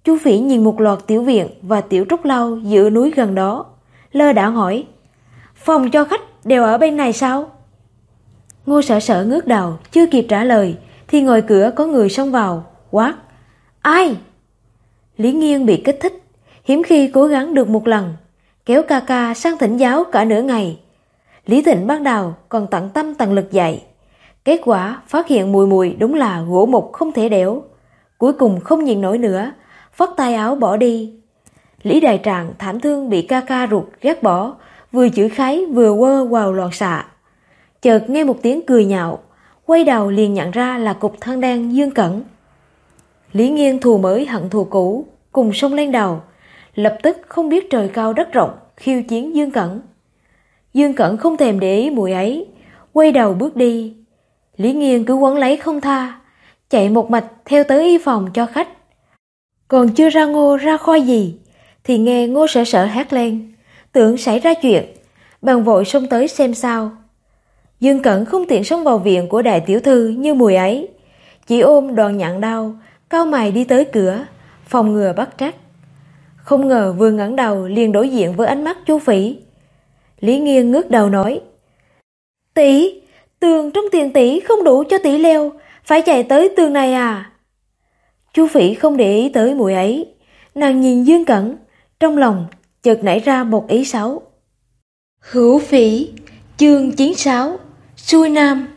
Chu Phỉ nhìn một loạt tiểu viện và tiểu trúc lâu giữa núi gần đó, lơ đãng hỏi: phòng cho khách đều ở bên này sao? Ngô Sở Sở ngước đầu, chưa kịp trả lời thì ngoài cửa có người xông vào, quát: ai? Lý Nghiên bị kích thích, hiếm khi cố gắng được một lần, kéo ca ca sang thỉnh giáo cả nửa ngày. Lý Thịnh ban đầu còn tận tâm tận lực dạy, kết quả phát hiện mùi mùi đúng là gỗ mục không thể đẽo. Cuối cùng không nhìn nổi nữa, phất tay áo bỏ đi. Lý Đại Tràng thảm thương bị ca ca ruột ghét bỏ, vừa chửi khái vừa quơ vào loạn xạ. Chợt nghe một tiếng cười nhạo, quay đầu liền nhận ra là cục than đen Dương Cẩn. Lý Nghiên thù mới hận thù cũ, cùng xông lên đầu, lập tức không biết trời cao đất rộng khiêu chiến Dương Cẩn. Dương Cẩn không thèm để ý mùi ấy, quay đầu bước đi. Lý Nghiên cứ quấn lấy không tha, chạy một mạch theo tới y phòng cho khách. Còn chưa ra ngô ra khoi gì thì nghe Ngô Sở Sở hét lên, tưởng xảy ra chuyện, bèn vội xông tới xem sao. Dương Cẩn không tiện xông vào viện của đại tiểu thư như mùi ấy, chỉ ôm Đoàn Nhạn Đao, cau mày đi tới cửa, phòng ngừa bắt trách. Không ngờ vừa ngẩng đầu liền đối diện với ánh mắt Chu Phỉ. Lý Nghiên ngước đầu nói: tỷ, tường trong tiền tỷ không đủ cho tỷ leo, phải chạy tới tường này à? Chu Phỉ không để ý tới mùi ấy, nàng nhìn Dương Cẩn, trong lòng chợt nảy ra một ý xấu. Hữu Phỉ, chương 96, xuôi nam.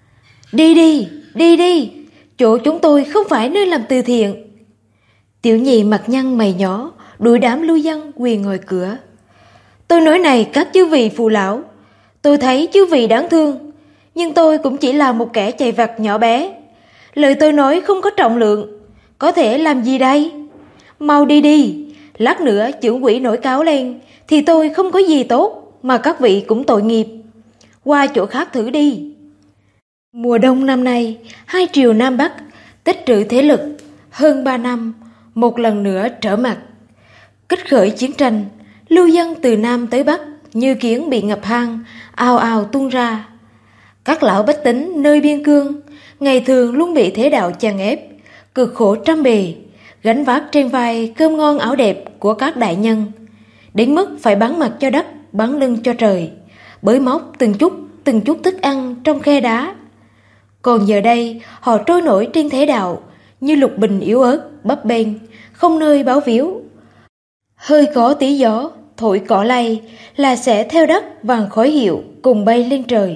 Đi đi, đi đi, chỗ chúng tôi không phải nơi làm từ thiện. Tiểu nhị mặt nhăn mày nhỏ, đuổi đám lưu dân quỳ ngồi cửa. Tôi nói này các chư vị phụ lão, tôi thấy chư vị đáng thương, nhưng tôi cũng chỉ là một kẻ chạy vặt nhỏ bé. Lời tôi nói không có trọng lượng, có thể làm gì đây? Mau đi đi, lát nữa chưởng quỷ nổi cáo lên thì tôi không có gì tốt, mà các vị cũng tội nghiệp. Qua chỗ khác thử đi. Mùa đông năm nay, hai triều Nam Bắc tích trữ thế lực hơn 3 năm, một lần nữa trở mặt, kích khởi chiến tranh. Lưu dân từ Nam tới Bắc như kiến bị ngập hang, ào ào tuôn ra. Các lão bách tính nơi biên cương ngày thường luôn bị thế đạo chèn ép, cực khổ trăm bề, gánh vác trên vai cơm ngon áo đẹp của các đại nhân, đến mức phải bán mặt cho đất, bán lưng cho trời, bới móc từng chút thức ăn trong khe đá. Còn giờ đây họ trôi nổi trên thế đạo như lục bình yếu ớt bấp bênh, không nơi báo víu. Hơi có tí gió thổi cỏ lay là sẽ theo đất vàng khói hiệu cùng bay lên trời.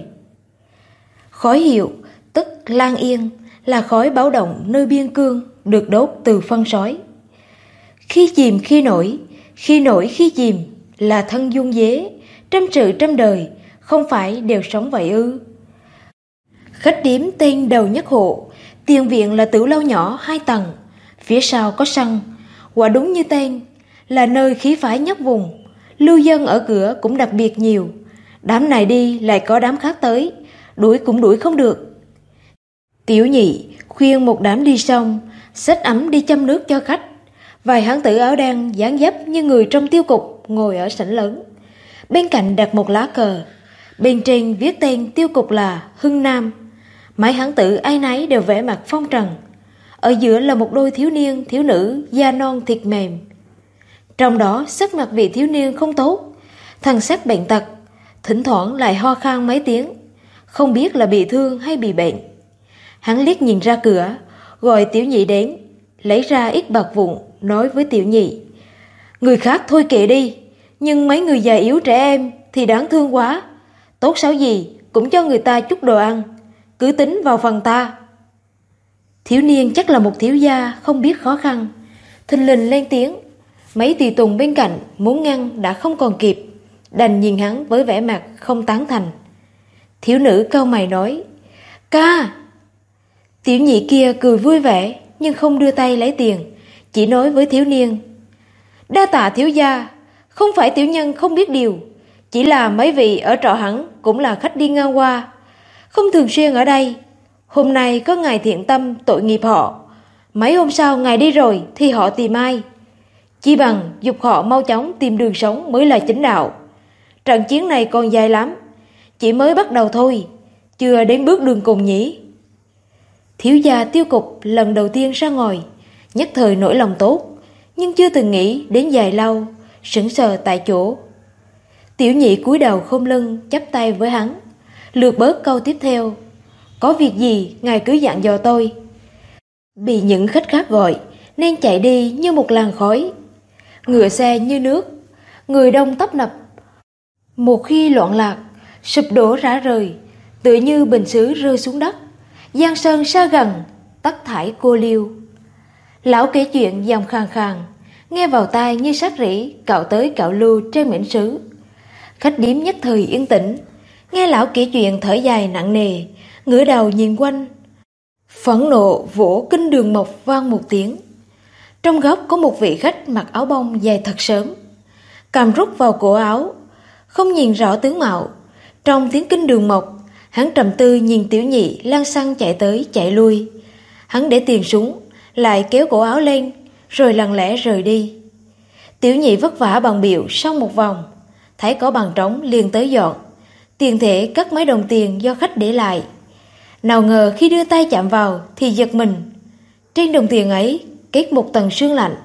Khói hiệu tức lang yên, là khói báo động nơi biên cương được đốt từ phân sói. Khi chìm khi nổi, khi nổi khi chìm, là thân dung dế, trăm sự trăm đời, không phải đều sống vậy ư? Khách điếm tên Đầu Nhất Hộ, tiền viện là tiểu lâu nhỏ 2 tầng, phía sau có sân, quả đúng như tên, là nơi khí phái nhất vùng. Lưu dân ở cửa cũng đặc biệt nhiều, đám này đi lại có đám khác tới, đuổi cũng đuổi không được. Tiểu nhị khuyên một đám đi xong, xách ấm đi châm nước cho khách. Vài hán tử áo đen dáng dấp như người trong tiêu cục ngồi ở sảnh lớn, bên cạnh đặt một lá cờ, bên trên viết tên tiêu cục là Hưng Nam. Mấy hán tử ai nấy đều vẻ mặt phong trần. Ở giữa là một đôi thiếu niên thiếu nữ da non thịt mềm. Trong đó sắc mặt vị thiếu niên không tốt, thần sắc bệnh tật, thỉnh thoảng lại ho khan mấy tiếng, không biết là bị thương hay bị bệnh. Hắn liếc nhìn ra cửa, gọi tiểu nhị đến, lấy ra ít bạc vụn, nói với tiểu nhị: người khác thôi kệ đi, nhưng mấy người già yếu trẻ em thì đáng thương quá, tốt xấu gì cũng cho người ta chút đồ ăn, cứ tính vào phần ta. Thiếu niên chắc là một thiếu gia không biết khó khăn, thình lình lên tiếng. Mấy tùy tùng bên cạnh muốn ngăn đã không còn kịp, đành nhìn hắn với vẻ mặt không tán thành. Thiếu nữ cau mày nói: ca. Tiểu nhị kia cười vui vẻ nhưng không đưa tay lấy tiền, chỉ nói với thiếu niên: đa tạ thiếu gia, không phải tiểu nhân không biết điều, chỉ là mấy vị ở trọ hẳn cũng là khách đi ngang qua, không thường xuyên ở đây. Hôm nay có ngài thiện tâm tội nghiệp họ, mấy hôm sau ngài đi rồi thì họ tìm ai? Chỉ bằng dục họ mau chóng tìm đường sống mới là chính đạo. Trận chiến này còn dài lắm, chỉ mới bắt đầu thôi, chưa đến bước đường cùng nhỉ. Thiếu gia tiêu cục lần đầu tiên ra ngoài, nhất thời nỗi lòng tốt, nhưng chưa từng nghĩ đến dài lâu, sững sờ tại chỗ. Tiểu nhị cúi đầu khom lưng chắp tay với hắn, lược bớt câu tiếp theo: "Có việc gì ngài cứ dặn dò tôi." Bị những khách khác gọi nên chạy đi như một làn khói. Ngựa xe như nước, người đông tấp nập. Một khi loạn lạc, sụp đổ rã rời, tựa như bình sứ rơi xuống đất. Giang sơn xa gần, tất thải cô liêu. Lão kể chuyện giọng khàn khàn, nghe vào tai như sát rỉ cạo tới cạo lưu trên mảnh sứ. Khách điếm nhất thời yên tĩnh, nghe lão kể chuyện thở dài nặng nề, ngửa đầu nhìn quanh. Phẫn nộ vỗ kinh đường mộc vang một tiếng. Trong góc có một vị khách mặc áo bông dài thật sớm, cầm rút vào cổ áo, không nhìn rõ tướng mạo. Trong tiếng kinh đường mộc, hắn trầm tư nhìn tiểu nhị lăng xăng chạy tới chạy lui. Hắn để tiền xuống, lại kéo cổ áo lên, rồi lặng lẽ rời đi. Tiểu nhị vất vả bằng biểu xong một vòng, thấy có bàn trống liền tới dọn, tiền thể cất mấy đồng tiền do khách để lại. Nào ngờ khi đưa tay chạm vào thì giật mình, trên đồng tiền ấy kết một tầng sương lạnh.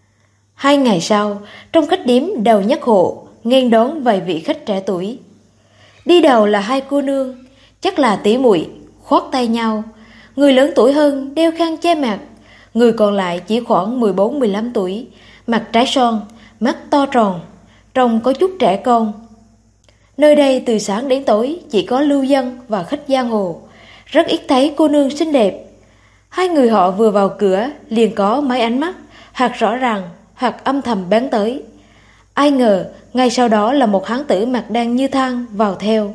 2 ngày sau, trong khách điếm đầu nhất hộ nghênh đón vài vị khách trẻ tuổi. Đi đầu là 2 cô nương, chắc là tỷ muội, khoác tay nhau. Người lớn tuổi hơn đeo khăn che mặt, người còn lại chỉ khoảng 14-15 tuổi, mặt trái son, mắt to tròn, trông có chút trẻ con. Nơi đây từ sáng đến tối chỉ có lưu dân và khách giang hồ, rất ít thấy cô nương xinh đẹp. 2 người họ vừa vào cửa liền có mấy ánh mắt, hoặc rõ ràng, hoặc âm thầm bén tới. Ai ngờ ngay sau đó là một hán tử mặt đen như than vào theo.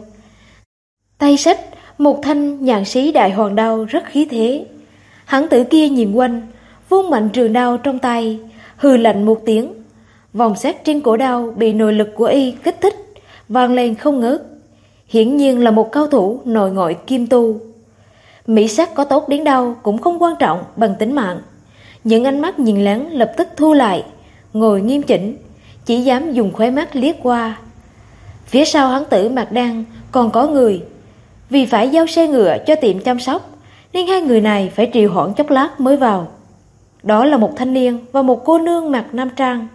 Tay xách một thanh nhạn sĩ đại hoàng đao rất khí thế. Hán tử kia nhìn quanh, vung mạnh trường đao trong tay, hừ lạnh một tiếng. Vòng sét trên cổ đao bị nội lực của y kích thích, vang lên không ngớt. Hiển nhiên là một cao thủ nội ngoại kim tu. Mỹ sắc có tốt đến đâu cũng không quan trọng bằng tính mạng. Những ánh mắt nhìn lén lập tức thu lại, ngồi nghiêm chỉnh, chỉ dám dùng khóe mắt liếc qua. Phía sau hán tử mặt đen còn có người. Vì phải giao xe ngựa cho tiệm chăm sóc nên 2 người này phải trì hoãn chốc lát mới vào. Đó là một thanh niên và một cô nương mặc nam trang.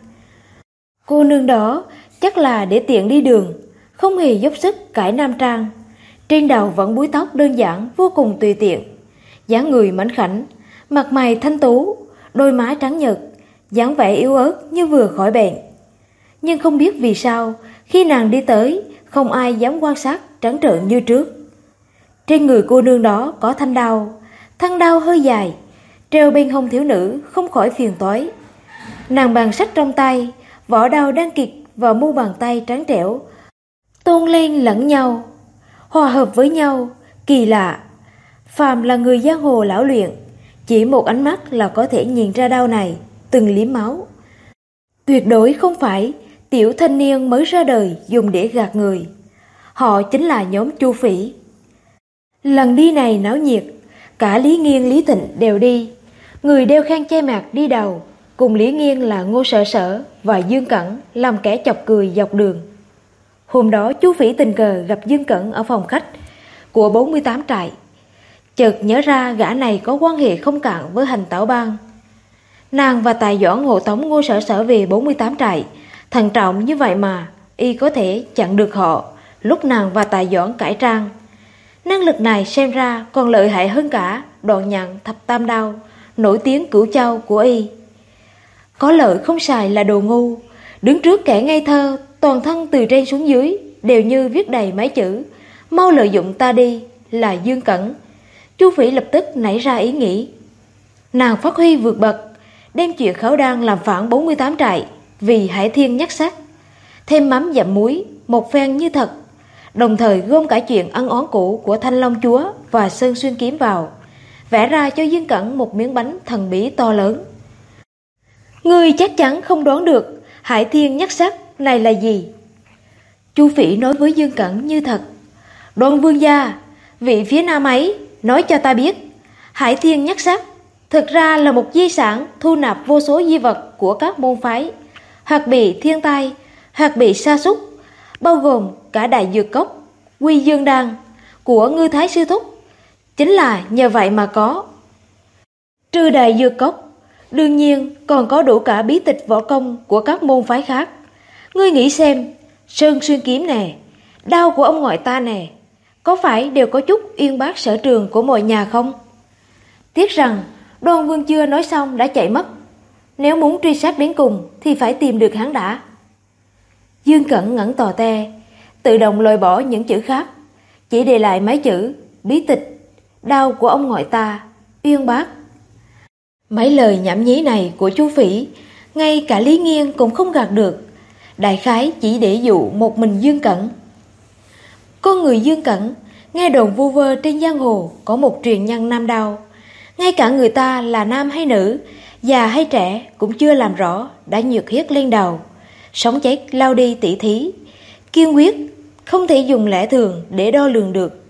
Cô nương đó chắc là để tiện đi đường, không hề dốc sức cải nam trang. Trên đầu vẫn búi tóc đơn giản vô cùng tùy tiện. Dáng người mảnh khảnh, mặt mày thanh tú, đôi má trắng nhợt, dáng vẻ yếu ớt như vừa khỏi bệnh. Nhưng không biết vì sao, khi nàng đi tới, không ai dám quan sát trắng trợn như trước. Trên người cô nương đó có thanh đao hơi dài, treo bên hông thiếu nữ không khỏi phiền toái. Nàng bàn sách trong tay, vỏ đao đang kịt vào mu bàn tay trắng trẻo, tôn lên lẫn nhau, hòa hợp với nhau, kỳ lạ. Phàm là người giang hồ lão luyện, chỉ một ánh mắt là có thể nhìn ra đao này từng liếm máu. Tuyệt đối không phải tiểu thanh niên mới ra đời dùng để gạt người. Họ chính là nhóm Chu Phỉ. Lần đi này náo nhiệt, cả Lý Nghiên Lý Thịnh đều đi. Người đeo khăn che mặt đi đầu, cùng Lý Nghiên là Ngô Sở Sở và Dương Cẩn làm kẻ chọc cười dọc đường. Hôm đó Chu Phỉ tình cờ gặp Dương Cẩn ở phòng khách của 48 trại. Chợt nhớ ra gã này có quan hệ không cạn với Hành Tảo Bang. Nàng và Tài Doãn hộ tống Ngô Sở Sở về 48 trại. Thận trọng như vậy mà y có thể chặn được họ lúc nàng và Tài Doãn cải trang. Năng lực này xem ra còn lợi hại hơn cả Đoạn Nhận Thập Tam Đao nổi tiếng cửu châu của y. Có lợi không xài là đồ ngu. Đứng trước kẻ ngây thơ, toàn thân từ trên xuống dưới đều như viết đầy mấy chữ mau lợi dụng ta đi là Dương Cẩn. Chu Phỉ lập tức nảy ra ý nghĩ. Nàng phát huy vượt bậc, đem chuyện khấu đan làm phản 48 trại vì Hải Thiên nhắc sắc, thêm mắm dặm muối một phen như thật, đồng thời gom cả chuyện ân oán cũ của Thanh Long Chúa và Sơn Xuyên Kiếm vào, vẽ ra cho Dương Cẩn một miếng bánh thần bí to lớn. Ngươi chắc chắn không đoán được Hải Thiên nhắc sắc này là gì? Chu Phỉ nói với Dương Cẩn như thật. Đoan vương gia, vị phía nam ấy nói cho ta biết, Hải Thiên nhắc sắc thực ra là một di sản thu nạp vô số di vật của các môn phái, hoặc bị thiên tai, hoặc bị sa sút, bao gồm cả đại dược cốc, Quy Dương Đan của Ngư Thái Sư Thúc. Chính là nhờ vậy mà có. Trừ đại dược cốc, Đương nhiên còn có đủ cả bí tịch võ công của các môn phái khác. Ngươi nghĩ xem, Sơn Xuyên kiếm nè, đao của ông ngoại ta nè, có phải đều có chút uyên bác sở trường của mọi nhà không? Tiếc rằng Đoan Vương chưa nói xong đã chạy mất. Nếu muốn truy sát đến cùng thì phải tìm được hắn đã. Dương Cẩn ngẩn tò te, tự động lôi bỏ những chữ khác, chỉ để lại mấy chữ bí tịch, đao của ông ngoại ta, uyên bác. Mấy lời nhảm nhí này của Chu Phỉ, ngay cả Lý Nghiên cũng không gạt được. Đại khái chỉ để dụ một mình Dương Cẩn. Con người Dương Cẩn nghe đồn vu vơ trên giang hồ có một truyền nhân nam đao. Ngay cả người ta là nam hay nữ, già hay trẻ cũng chưa làm rõ, đã nhiệt huyết lên đầu, sống chết lao đi tỉ thí, kiên quyết, không thể dùng lẽ thường để đo lường được.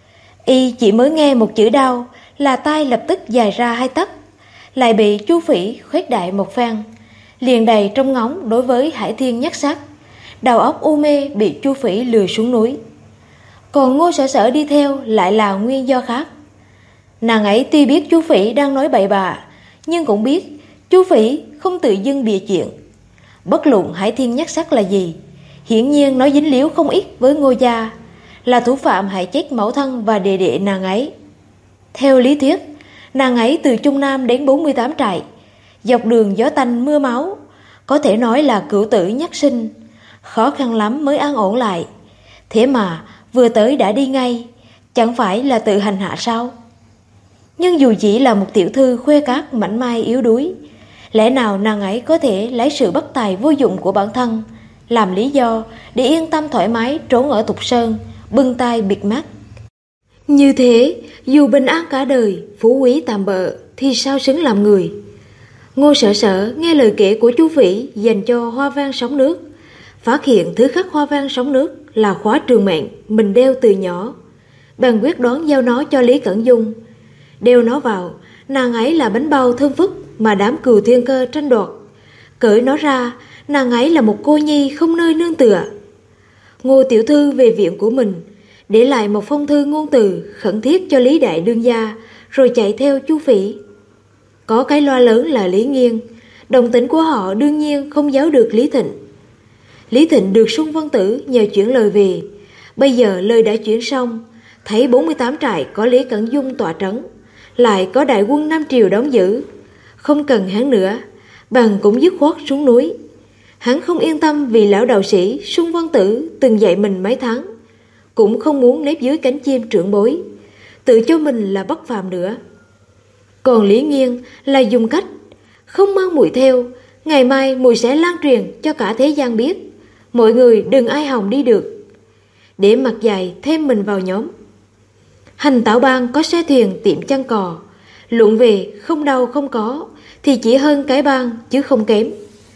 Y chỉ mới nghe một chữ đao là tay lập tức dài ra 2 tấc, lại bị Chu Phỉ khuếch đại một phen, liền đầy trong ngóng đối với Hải Thiên Nhất Sát. Đầu óc u mê bị Chu Phỉ lừa xuống núi. Còn Ngô Sở Sở đi theo lại là nguyên do khác. Nàng ấy tuy biết Chu Phỉ đang nói bậy bạ, nhưng cũng biết Chu Phỉ không tự dưng bịa chuyện. Bất luận Hải Thiên Nhất Sắc là gì, hiển nhiên nó dính líu không ít với Ngô gia, là thủ phạm hại chết mẫu thân và đệ đệ nàng ấy. Theo lý thuyết, nàng ấy từ Trung Nam đến 48 trại, dọc đường gió tanh mưa máu, có thể nói là cửu tử nhất sinh, khó khăn lắm mới an ổn lại. Thế mà vừa tới đã đi ngay, chẳng phải là tự hành hạ sao? Nhưng dù chỉ là một tiểu thư khuê cát mảnh mai yếu đuối, lẽ nào nàng ấy có thể lấy sự bất tài vô dụng của bản thân làm lý do để yên tâm thoải mái trốn ở Thục Sơn, bưng tay bịt mắt? Như thế, dù bình an cả đời, phú quý tạm bợ thì sao xứng làm người? Ngô Sở Sở nghe lời kể của Chu Phỉ dành cho hoa văn sóng nước, phát hiện thứ khắc hoa văn sóng nước là khóa trường mệnh mình đeo từ nhỏ, bèn quyết đoán giao nó cho Lý Cẩn Dung. Đeo nó vào, nàng ấy là bánh bao thơm phức mà đám cừu thiên cơ tranh đoạt. Cởi nó ra, nàng ấy là một cô nhi không nơi nương tựa. Ngô tiểu thư về viện của mình, để lại một phong thư ngôn từ khẩn thiết cho Lý đại đương gia, rồi chạy theo Chu Phỉ. Có cái loa lớn là Lý Nghiên, đồng tính của họ đương nhiên không giấu được Lý Thịnh. Lý Thịnh được Sung Vân Tử nhờ chuyển lời về. Bây giờ lời đã chuyển xong, thấy 48 trại có Lý Cẩn Dung tọa trấn, lại có đại quân Nam Triều đóng giữ, không cần hắn nữa, bằng cũng dứt khoát xuống núi. Hắn không yên tâm vì lão đạo sĩ Sung Vân Tử từng dạy mình mấy tháng, cũng không muốn nép dưới cánh chim trưởng bối, tự cho mình là bất phàm nữa. Còn Lý Nghiên là dùng cách không mang muội theo, ngày mai muội sẽ lan truyền cho cả thế gian biết, mọi người đừng ai hòng đi được, để mặt dày thêm mình vào nhóm. Hành Tảo Bang có xe thuyền tiệm chăn cò, luận về không đâu không có thì chỉ hơn cái bang chứ không kém.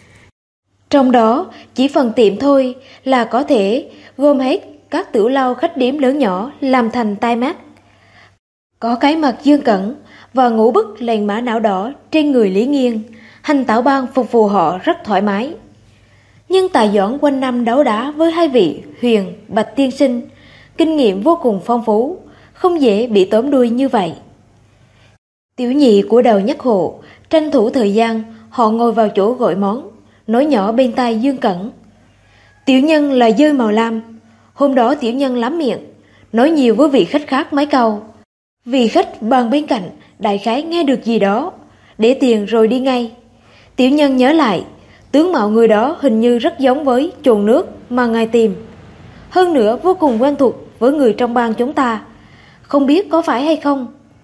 Trong đó chỉ phần tiệm thôi là có thể gom hết các tiểu lâu khách điếm lớn nhỏ làm thành tai mắt. Có cái mặt Dương Cẩn và ngũ bức lèn mã não đỏ trên người Lý Nghiên, Hành Tảo Bang phục vụ họ rất thoải mái. Nhưng Tài Doãn quanh năm đấu đá với 2 vị Huyền, Bạch tiên sinh, kinh nghiệm vô cùng phong phú, không dễ bị tóm đuôi như vậy. Tiểu nhị của Đầu Nhất Hộ tranh thủ thời gian, họ ngồi vào chỗ gọi món, nói nhỏ bên tai Dương Cẩn. Tiểu nhân là Dơi Màu Lam. Hôm đó tiểu nhân lắm miệng, nói nhiều với vị khách khác mấy câu. Vị khách bàn bên cạnh đại khái nghe được gì đó, để tiền rồi đi ngay. Tiểu nhân nhớ lại, tướng mạo người đó hình như rất giống với chồn nước mà ngài tìm, hơn nữa vô cùng quen thuộc với người trong bang chúng ta, không biết có phải hay không.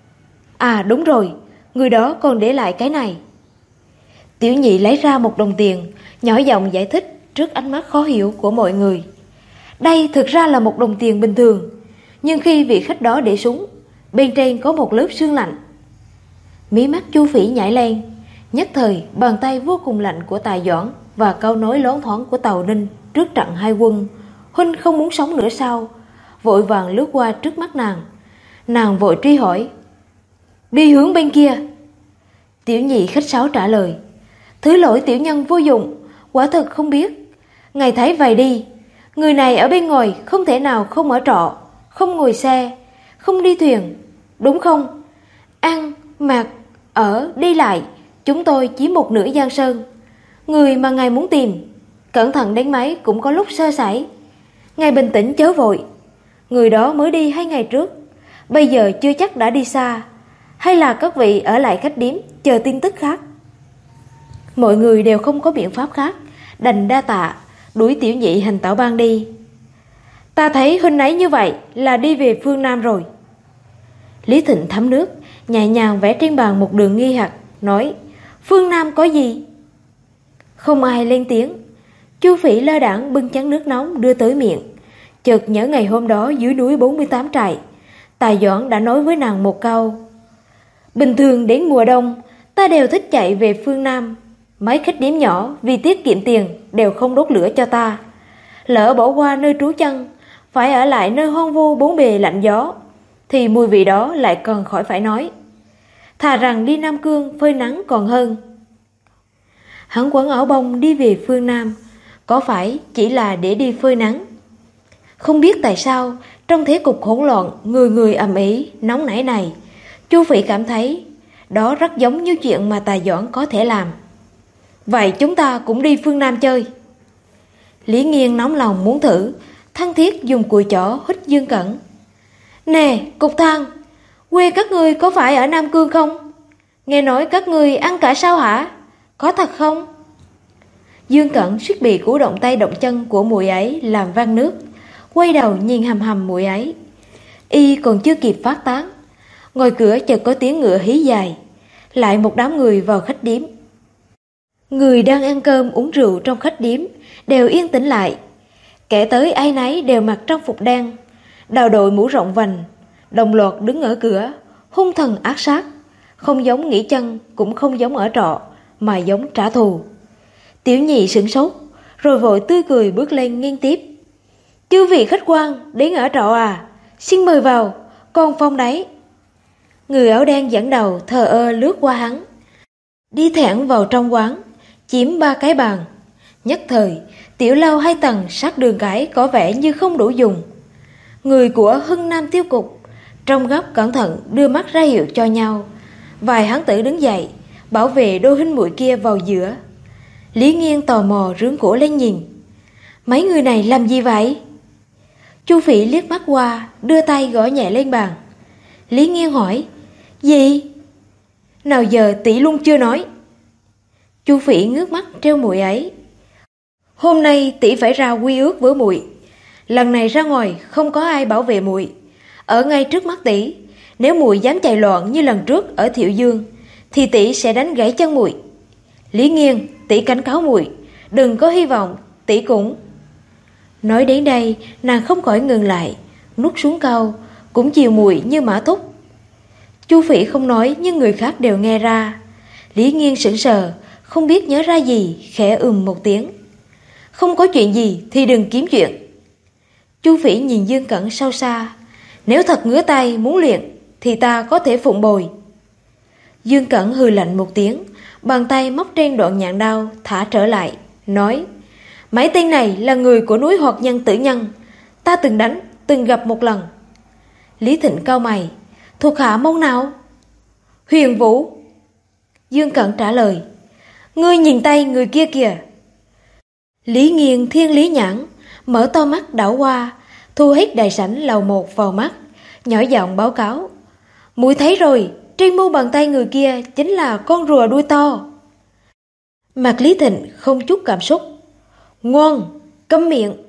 À đúng rồi, người đó còn để lại cái này. Tiểu nhị lấy ra 1 đồng tiền, nhỏ giọng giải thích trước ánh mắt khó hiểu của mọi người. Đây thực ra là 1 đồng tiền bình thường, nhưng khi vị khách đó để xuống, bên trên có một lớp sương lạnh. Mí mắt Chu Phỉ nhảy lên, nhất thời bàn tay vô cùng lạnh của Tài Doãn và câu nói loáng thoáng của Tàu Ninh trước trận 2 quân, huynh không muốn sống nữa sao, vội vàng lướt qua trước mắt nàng. Nàng vội truy hỏi, đi hướng bên kia. Tiểu nhị khách sáo trả lời, thứ lỗi tiểu nhân vô dụng, quả thật không biết. Ngài thấy vậy đi, người này ở bên ngoài không thể nào không ở trọ, không ngồi xe, không đi thuyền, đúng không? Ăn, mặc, ở, đi lại chúng tôi chiếm một nửa Giang Sơn. Người mà ngài muốn tìm, cẩn thận đánh máy cũng có lúc sơ sẩy. Ngài bình tĩnh chớ vội. Người đó mới đi 2 ngày trước, bây giờ chưa chắc đã đi xa. Hay là các vị ở lại khách điếm chờ tin tức khác? Mọi người đều không có biện pháp khác, đành đa tạ, đuổi Tiểu Nhị Hành Tảo Bang đi. Ta thấy huynh ấy như vậy là đi về phương Nam rồi. Lý Thịnh thấm nước, nhẹ nhàng vẽ trên bàn một đường nghi hoặc, nói: phương Nam có gì? Không ai lên tiếng. Chu Phỉ lơ đãng bưng chén nước nóng đưa tới miệng, chợt nhớ ngày hôm đó dưới núi 48 trại, Tài Doãn đã nói với nàng một câu: bình thường đến mùa đông ta đều thích chạy về phương Nam. Mấy khách điếm nhỏ vì tiết kiệm tiền đều không đốt lửa cho ta. Lỡ bỏ qua nơi trú chân, phải ở lại nơi hoang vu bốn bề lạnh gió, thì mùi vị đó lại còn khỏi phải nói. Thà rằng đi Nam Cương phơi nắng còn hơn. Hắn quấn áo bông đi về phương Nam, có phải chỉ là để đi phơi nắng? Không biết tại sao, trong thế cục hỗn loạn, người người ầm ĩ, nóng nảy này, Chu Phỉ cảm thấy đó rất giống như chuyện mà Tài Doãn có thể làm. Vậy chúng ta cũng đi phương Nam chơi. Lý Nghiên nóng lòng muốn thử, thân thiết dùng cùi chỏ hít Dương Cẩn. Nè, Cục Thang, quê các ngươi có phải ở Nam Cương không? Nghe nói các ngươi ăn cả sao hả? Có thật không? Dương Cẩn suýt bị cú động tay động chân của muội ấy làm văng nước, quay đầu nhìn hầm hầm muội ấy. Y còn chưa kịp phát tán, ngoài cửa chợt có tiếng ngựa hí dài, lại một đám người vào khách điếm. Người đang ăn cơm uống rượu trong khách điếm đều yên tĩnh lại. Kẻ tới ai nấy đều mặc trang phục đen, đầu đội mũ rộng vành, đồng loạt đứng ở cửa, hung thần ác sát, không giống nghỉ chân cũng không giống ở trọ, mà giống trả thù. Tiểu Nhị sửng sốt, rồi vội tươi cười bước lên nghênh tiếp. Chư vị khách quan đến ở trọ à? Xin mời vào, con Phong đấy. Người áo đen dẫn đầu thờ ơ lướt qua hắn, đi thẳng vào trong quán, chiếm 3 cái bàn. Nhất thời, tiểu lâu 2 tầng sát đường cái có vẻ như không đủ dùng. Người của Hưng Nam tiêu cục trong góc cẩn thận đưa mắt ra hiệu cho nhau. Vài hán tử đứng dậy, bảo vệ đôi huynh muội kia vào giữa. Lý Nghiên tò mò rướn cổ lên nhìn. Mấy người này làm gì vậy? Chu Phỉ liếc mắt qua, đưa tay gõ nhẹ lên bàn. Lý Nghiên hỏi: gì? Nào giờ tỷ luôn chưa nói. Chu Phỉ ngước mắt trêu muội ấy. Hôm nay tỷ phải ra quy ước với muội. Lần này ra ngoài không có ai bảo vệ muội, ở ngay trước mắt tỷ. Nếu muội dám chạy loạn như lần trước ở Thiệu Dương, thì tỷ sẽ đánh gãy chân muội. Lý Nghiên, tỷ cảnh cáo muội, đừng có hy vọng tỷ cũng. Nói đến đây, nàng không khỏi ngừng lại, nuốt xuống câu, cũng chiều muội như mã thúc. Chu Phỉ không nói nhưng người khác đều nghe ra. Lý Nghiên sững sờ, không biết nhớ ra gì, khẽ một tiếng. Không có chuyện gì thì đừng kiếm chuyện. Chu Phỉ nhìn Dương Cẩn sâu xa. Nếu thật ngứa tay muốn luyện thì ta có thể phụng bồi. Dương Cẩn hừ lạnh một tiếng, bàn tay móc trên đoạn nhạn đao thả trở lại, nói: mấy tên này là người của núi Hoạt Nhân Tử Nhân, ta từng đánh, từng gặp một lần. Lý Thịnh cau mày: thuộc hạ môn nào? Huyền Vũ. Dương Cẩn trả lời: ngươi nhìn tay người kia kìa. Lý Nghiên thiên lý nhãn, mở to mắt đảo qua, thu hết đại sảnh lầu 1 vào mắt, nhỏ giọng báo cáo: muội thấy rồi, trên mu bàn tay người kia chính là con rùa đuôi to. Mặt Lý Thịnh không chút cảm xúc. Ngoan, câm miệng.